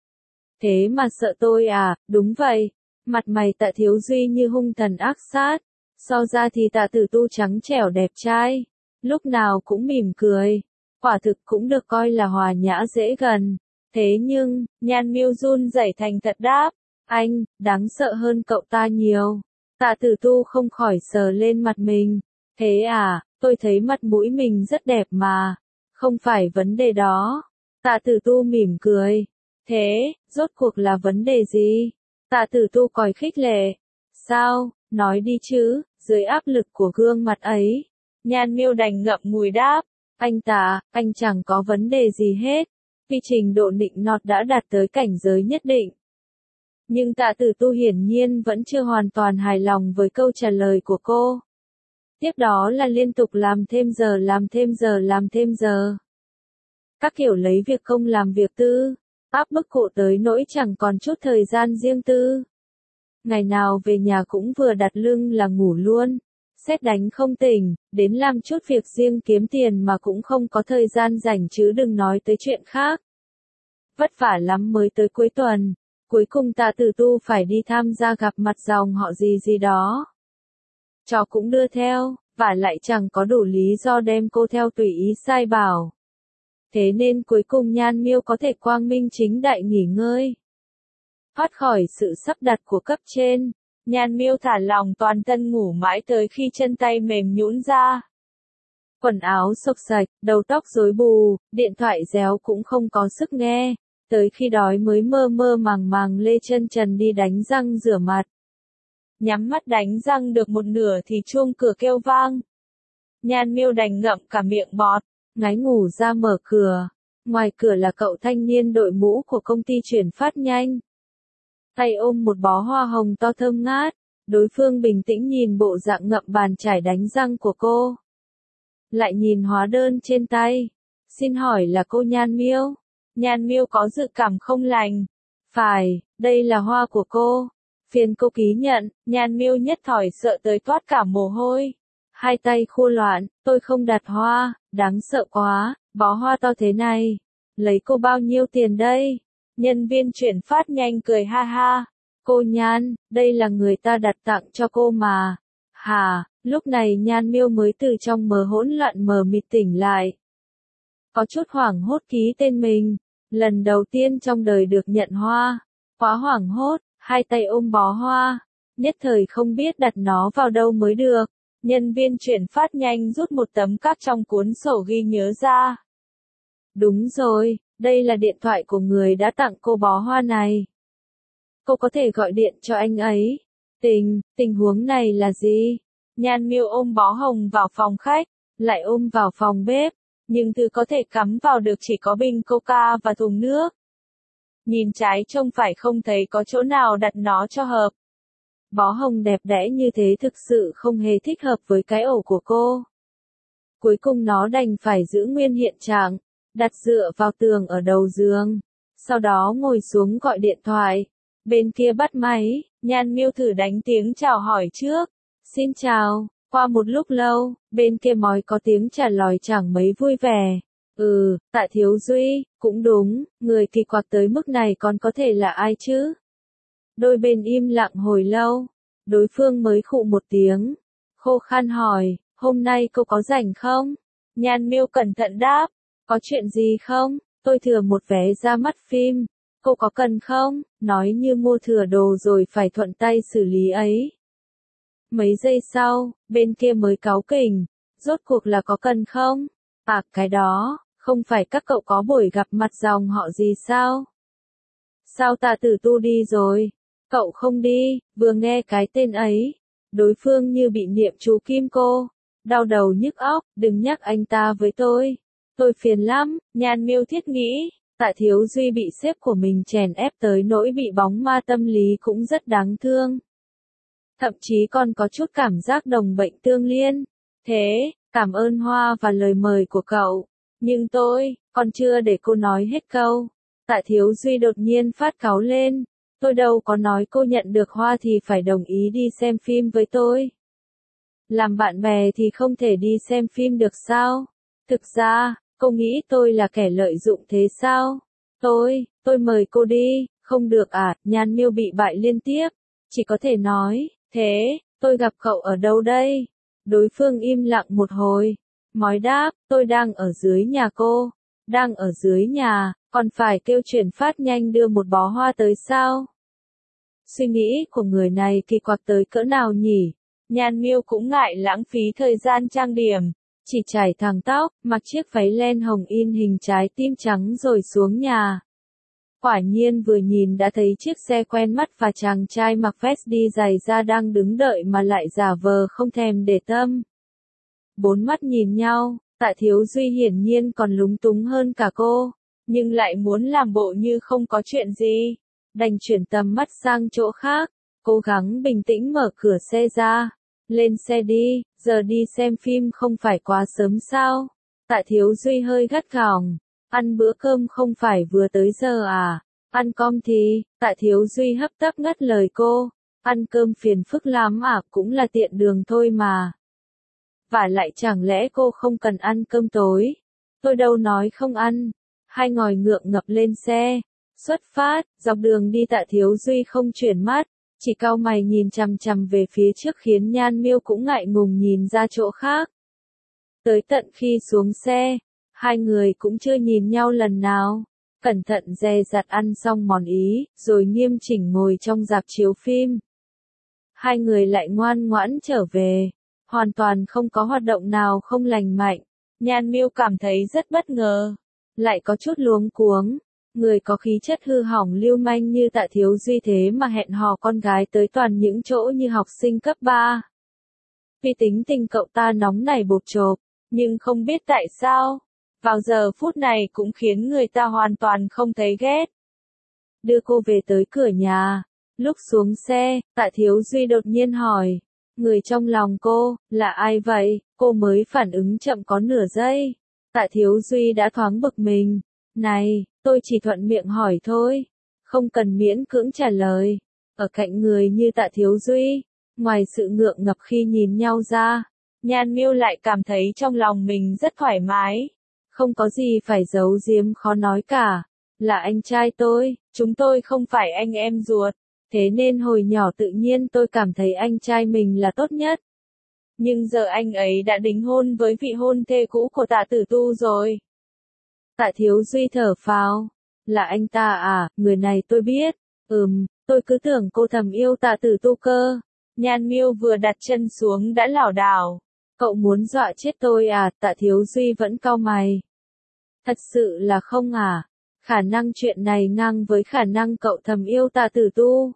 Thế mà sợ tôi à? Đúng vậy. Mặt mày Tạ Thiếu Duy như hung thần ác sát. So ra thì Tạ Tử Tu trắng trẻo đẹp trai. Lúc nào cũng mỉm cười. Quả thực cũng được coi là hòa nhã dễ gần. Thế nhưng, Nhan Miêu run rẩy thành thật đáp. Anh, đáng sợ hơn cậu ta nhiều. Tạ Tử Tu không khỏi sờ lên mặt mình. Thế à, tôi thấy mặt mũi mình rất đẹp mà. Không phải vấn đề đó. Tạ Tử Tu mỉm cười. Thế, rốt cuộc là vấn đề gì? Tạ Tử Tu còi khích lệ. Sao, nói đi chứ, dưới áp lực của gương mặt ấy. Nhan Miêu đành ngậm ngùi đáp. Anh Tạ, anh chẳng có vấn đề gì hết. Vì trình độ nịnh nọt đã đạt tới cảnh giới nhất định. Nhưng Tạ Tử Tu hiển nhiên vẫn chưa hoàn toàn hài lòng với câu trả lời của cô. Tiếp đó là liên tục làm thêm giờ làm thêm giờ làm thêm giờ. Các kiểu lấy việc công làm việc tư, áp bức cô tới nỗi chẳng còn chút thời gian riêng tư. Ngày nào về nhà cũng vừa đặt lưng là ngủ luôn, sét đánh không tỉnh, đến làm chút việc riêng kiếm tiền mà cũng không có thời gian rảnh chứ đừng nói tới chuyện khác. Vất vả lắm mới tới cuối tuần, cuối cùng Tạ Tử Tu phải đi tham gia gặp mặt dòng họ gì gì đó. Chó cũng đưa theo, và lại chẳng có đủ lý do đem cô theo tùy ý sai bảo. Thế nên cuối cùng Nhan Miêu có thể quang minh chính đại nghỉ ngơi. Thoát khỏi sự sắp đặt của cấp trên, Nhan Miêu thả lòng toàn thân ngủ mãi tới khi chân tay mềm nhũn ra. Quần áo xộc xạch, đầu tóc rối bù, điện thoại réo cũng không có sức nghe. tới khi đói mới mơ mơ màng màng lê chân trần đi đánh răng rửa mặt. Nhắm mắt đánh răng được một nửa thì chuông cửa kêu vang. Nhan Miêu đành ngậm cả miệng bọt, ngái ngủ ra mở cửa. Ngoài cửa là cậu thanh niên đội mũ của công ty chuyển phát nhanh. Tay ôm một bó hoa hồng to thơm ngát, đối phương bình tĩnh nhìn bộ dạng ngậm bàn chải đánh răng của cô. Lại nhìn hóa đơn trên tay. Xin hỏi là cô Nhan Miêu? Nhan Miêu có dự cảm không lành. Phải, đây là hoa của cô. Phiền cô ký nhận. Nhan Miêu nhất thỏi sợ tới toát cả mồ hôi. Hai tay khô loạn, tôi không đặt hoa, đáng sợ quá, bó hoa to thế này. Lấy cô bao nhiêu tiền đây? Nhân viên chuyển phát nhanh cười ha ha. Cô Nhan, đây là người ta đặt tặng cho cô mà. Hả, lúc này Nhan Miêu mới từ trong mờ hỗn loạn mờ mịt tỉnh lại. Có chút hoảng hốt ký tên mình. Lần đầu tiên trong đời được nhận hoa. Quá hoảng hốt, hai tay ôm bó hoa. Nhất thời không biết đặt nó vào đâu mới được. Nhân viên chuyển phát nhanh rút một tấm cát trong cuốn sổ ghi nhớ ra. Đúng rồi, đây là điện thoại của người đã tặng cô bó hoa này. Cô có thể gọi điện cho anh ấy. Tình, tình huống này là gì? Nhan Miêu ôm bó hồng vào phòng khách, lại ôm vào phòng bếp, nhưng thứ có thể cắm vào được chỉ có bình coca và thùng nước. Nhìn trái trông phải không thấy có chỗ nào đặt nó cho hợp. Bó hồng đẹp đẽ như thế thực sự không hề thích hợp với cái ổ của cô. Cuối cùng nó đành phải giữ nguyên hiện trạng, đặt dựa vào tường ở đầu giường. Sau đó ngồi xuống gọi điện thoại. Bên kia bắt máy, Nhan Miêu thử đánh tiếng chào hỏi trước. Xin chào, qua một lúc lâu, bên kia mói có tiếng trả lời chẳng mấy vui vẻ. Ừ, Tạ Thiếu Duy, cũng đúng, người kỳ quặc tới mức này còn có thể là ai chứ? Đôi bên im lặng hồi lâu, đối phương mới khụ một tiếng, khô khan hỏi, hôm nay cô có rảnh không? Nhan Miêu cẩn thận đáp, có chuyện gì không? Tôi thừa một vé ra mắt phim, cô có cần không? Nói như mua thừa đồ rồi phải thuận tay xử lý ấy. Mấy giây sau, bên kia mới cáu kỉnh, rốt cuộc là có cần không? À, cái đó, không phải các cậu có buổi gặp mặt dòng họ gì sao? Sao Tạ Tử Tu đi rồi? Cậu không đi, vừa nghe cái tên ấy. Đối phương như bị niệm chú kim cô. Đau đầu nhức óc, đừng nhắc anh ta với tôi. Tôi phiền lắm, Nhan Miêu thiết nghĩ. Tạ Thiếu Duy bị sếp của mình chèn ép tới nỗi bị bóng ma tâm lý cũng rất đáng thương. Thậm chí còn có chút cảm giác đồng bệnh tương liên. Thế, cảm ơn hoa và lời mời của cậu. Nhưng tôi, còn chưa để cô nói hết câu. Tạ Thiếu Duy đột nhiên phát cáu lên. Tôi đâu có nói cô nhận được hoa thì phải đồng ý đi xem phim với tôi. Làm bạn bè thì không thể đi xem phim được sao? Thực ra, cô nghĩ tôi là kẻ lợi dụng thế sao? Tôi, tôi mời cô đi, không được à? Nhan Miêu bị bại liên tiếp. Chỉ có thể nói, thế, tôi gặp cậu ở đâu đây? Đối phương im lặng một hồi. Mói đáp, tôi đang ở dưới nhà cô. Đang ở dưới nhà, còn phải kêu chuyển phát nhanh đưa một bó hoa tới sao? Suy nghĩ của người này kỳ quặc tới cỡ nào nhỉ? Nhan Miêu cũng ngại lãng phí thời gian trang điểm. Chỉ chải thẳng tóc, mặc chiếc váy len hồng in hình trái tim trắng rồi xuống nhà. Quả nhiên vừa nhìn đã thấy chiếc xe quen mắt và chàng trai mặc vest đi giày da đang đứng đợi mà lại giả vờ không thèm để tâm. Bốn mắt nhìn nhau, Tạ Thiếu Duy hiển nhiên còn lúng túng hơn cả cô, nhưng lại muốn làm bộ như không có chuyện gì. Đành chuyển tầm mắt sang chỗ khác, cố gắng bình tĩnh mở cửa xe ra. Lên xe đi, giờ đi xem phim không phải quá sớm sao? Tạ Thiếu Duy hơi gắt gỏng. Ăn bữa cơm không phải vừa tới giờ à? Ăn cơm thì, Tạ Thiếu Duy hấp tấp ngắt lời cô. Ăn cơm phiền phức lắm à, cũng là tiện đường thôi mà. Vả lại chẳng lẽ cô không cần ăn cơm tối? Tôi đâu nói không ăn. Hai ngòi ngượng ngập lên xe. Xuất phát, dọc đường đi Tạ Thiếu Duy không chuyển mắt. Chỉ cau mày nhìn chằm chằm về phía trước khiến Nhan Miêu cũng ngại ngùng nhìn ra chỗ khác. Tới tận khi xuống xe, hai người cũng chưa nhìn nhau lần nào. Cẩn thận dè dặt ăn xong món Ý, rồi nghiêm chỉnh ngồi trong rạp chiếu phim. Hai người lại ngoan ngoãn trở về, hoàn toàn không có hoạt động nào không lành mạnh. Nhan Miêu cảm thấy rất bất ngờ, lại có chút luống cuống. Người có khí chất hư hỏng lưu manh như Tạ Thiếu Duy thế mà hẹn hò con gái tới toàn những chỗ như học sinh cấp ba. Vì tính tình cậu ta nóng nảy bộp chộp, nhưng không biết tại sao, vào giờ phút này cũng khiến người ta hoàn toàn không thấy ghét. Đưa cô về tới cửa nhà, lúc xuống xe, Tạ Thiếu Duy đột nhiên hỏi, người trong lòng cô, là ai vậy? Cô mới phản ứng chậm có nửa giây. Tạ Thiếu Duy đã thoáng bực mình. Này, tôi chỉ thuận miệng hỏi thôi, không cần miễn cưỡng trả lời. Ở cạnh người như Tạ Thiếu Duy, ngoài sự ngượng ngập khi nhìn nhau ra, Nhan Miêu lại cảm thấy trong lòng mình rất thoải mái. Không có gì phải giấu giếm khó nói cả. Là anh trai tôi, chúng tôi không phải anh em ruột. Thế nên hồi nhỏ tự nhiên tôi cảm thấy anh trai mình là tốt nhất. Nhưng giờ anh ấy đã đính hôn với vị hôn thê cũ của Tạ Tử Tu rồi. Tạ Thiếu Duy thở phào. Là anh ta à, người này tôi biết. Ừm, tôi cứ tưởng cô thầm yêu Tạ Tử Tu cơ. Nhan Miêu vừa đặt chân xuống đã lảo đảo. Cậu muốn dọa chết tôi à? Tạ Thiếu Duy vẫn cau mày. Thật sự là không à? Khả năng chuyện này ngang với khả năng cậu thầm yêu Tạ Tử Tu.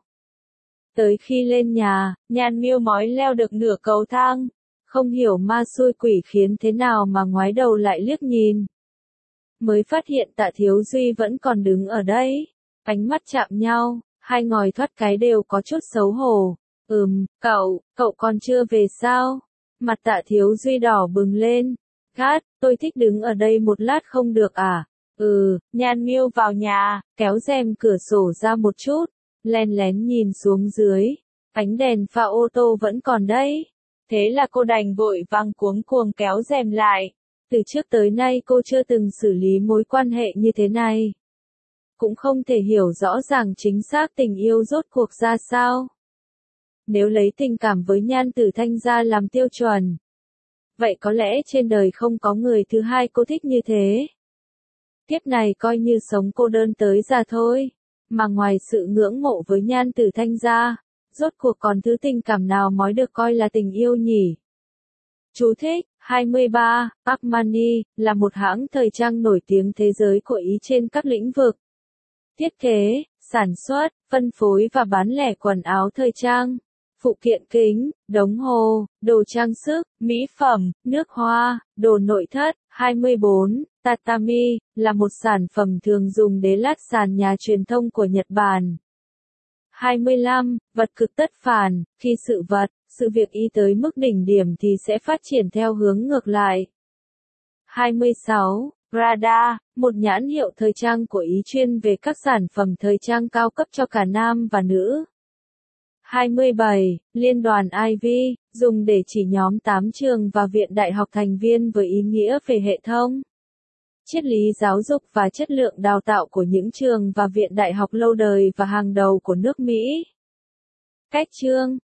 Tới khi lên nhà, Nhan Miêu mói leo được nửa cầu thang. Không hiểu ma xui quỷ khiến thế nào mà ngoái đầu lại liếc nhìn. Mới phát hiện Tạ Thiếu Duy vẫn còn đứng ở đấy. Ánh mắt chạm nhau, hai ngòi thoát cái đều có chút xấu hổ. Ừm, cậu, cậu còn chưa về sao? Mặt Tạ Thiếu Duy đỏ bừng lên. Gát, tôi thích đứng ở đây một lát không được à? Ừ, Nhan Miêu vào nhà, kéo rèm cửa sổ ra một chút, len lén nhìn xuống dưới. Ánh đèn pha ô tô vẫn còn đấy. Thế là cô đành vội vàng cuống cuồng kéo rèm lại. Từ trước tới nay cô chưa từng xử lý mối quan hệ như thế này. Cũng không thể hiểu rõ ràng chính xác tình yêu rốt cuộc ra sao. Nếu lấy tình cảm với Nhan Tử Thanh ra làm tiêu chuẩn, vậy có lẽ trên đời không có người thứ hai cô thích như thế. Kiếp này coi như sống cô đơn tới già thôi. Mà ngoài sự ngưỡng mộ với Nhan Tử Thanh ra, rốt cuộc còn thứ tình cảm nào mới được coi là tình yêu nhỉ? Chú thích, hai mươi ba, Armani, là một hãng thời trang nổi tiếng thế giới của Ý trên các lĩnh vực. Thiết kế, sản xuất, phân phối và bán lẻ quần áo thời trang, phụ kiện kính, đồng hồ, đồ trang sức, mỹ phẩm, nước hoa, đồ nội thất. hai mươi bốn, Tatami, là một sản phẩm thường dùng để lát sàn nhà truyền thông của Nhật Bản. hai mươi lăm, vật cực tất phản, khi sự vật, sự việc y tới mức đỉnh điểm thì sẽ phát triển theo hướng ngược lại. hai mươi sáu, Prada, một nhãn hiệu thời trang của Ý chuyên về các sản phẩm thời trang cao cấp cho cả nam và nữ. hai mươi bảy, Liên đoàn Ivy, dùng để chỉ nhóm tám trường và viện đại học thành viên với ý nghĩa về hệ thống, triết lý giáo dục và chất lượng đào tạo của những trường và viện đại học lâu đời và hàng đầu của nước Mỹ. Cách chương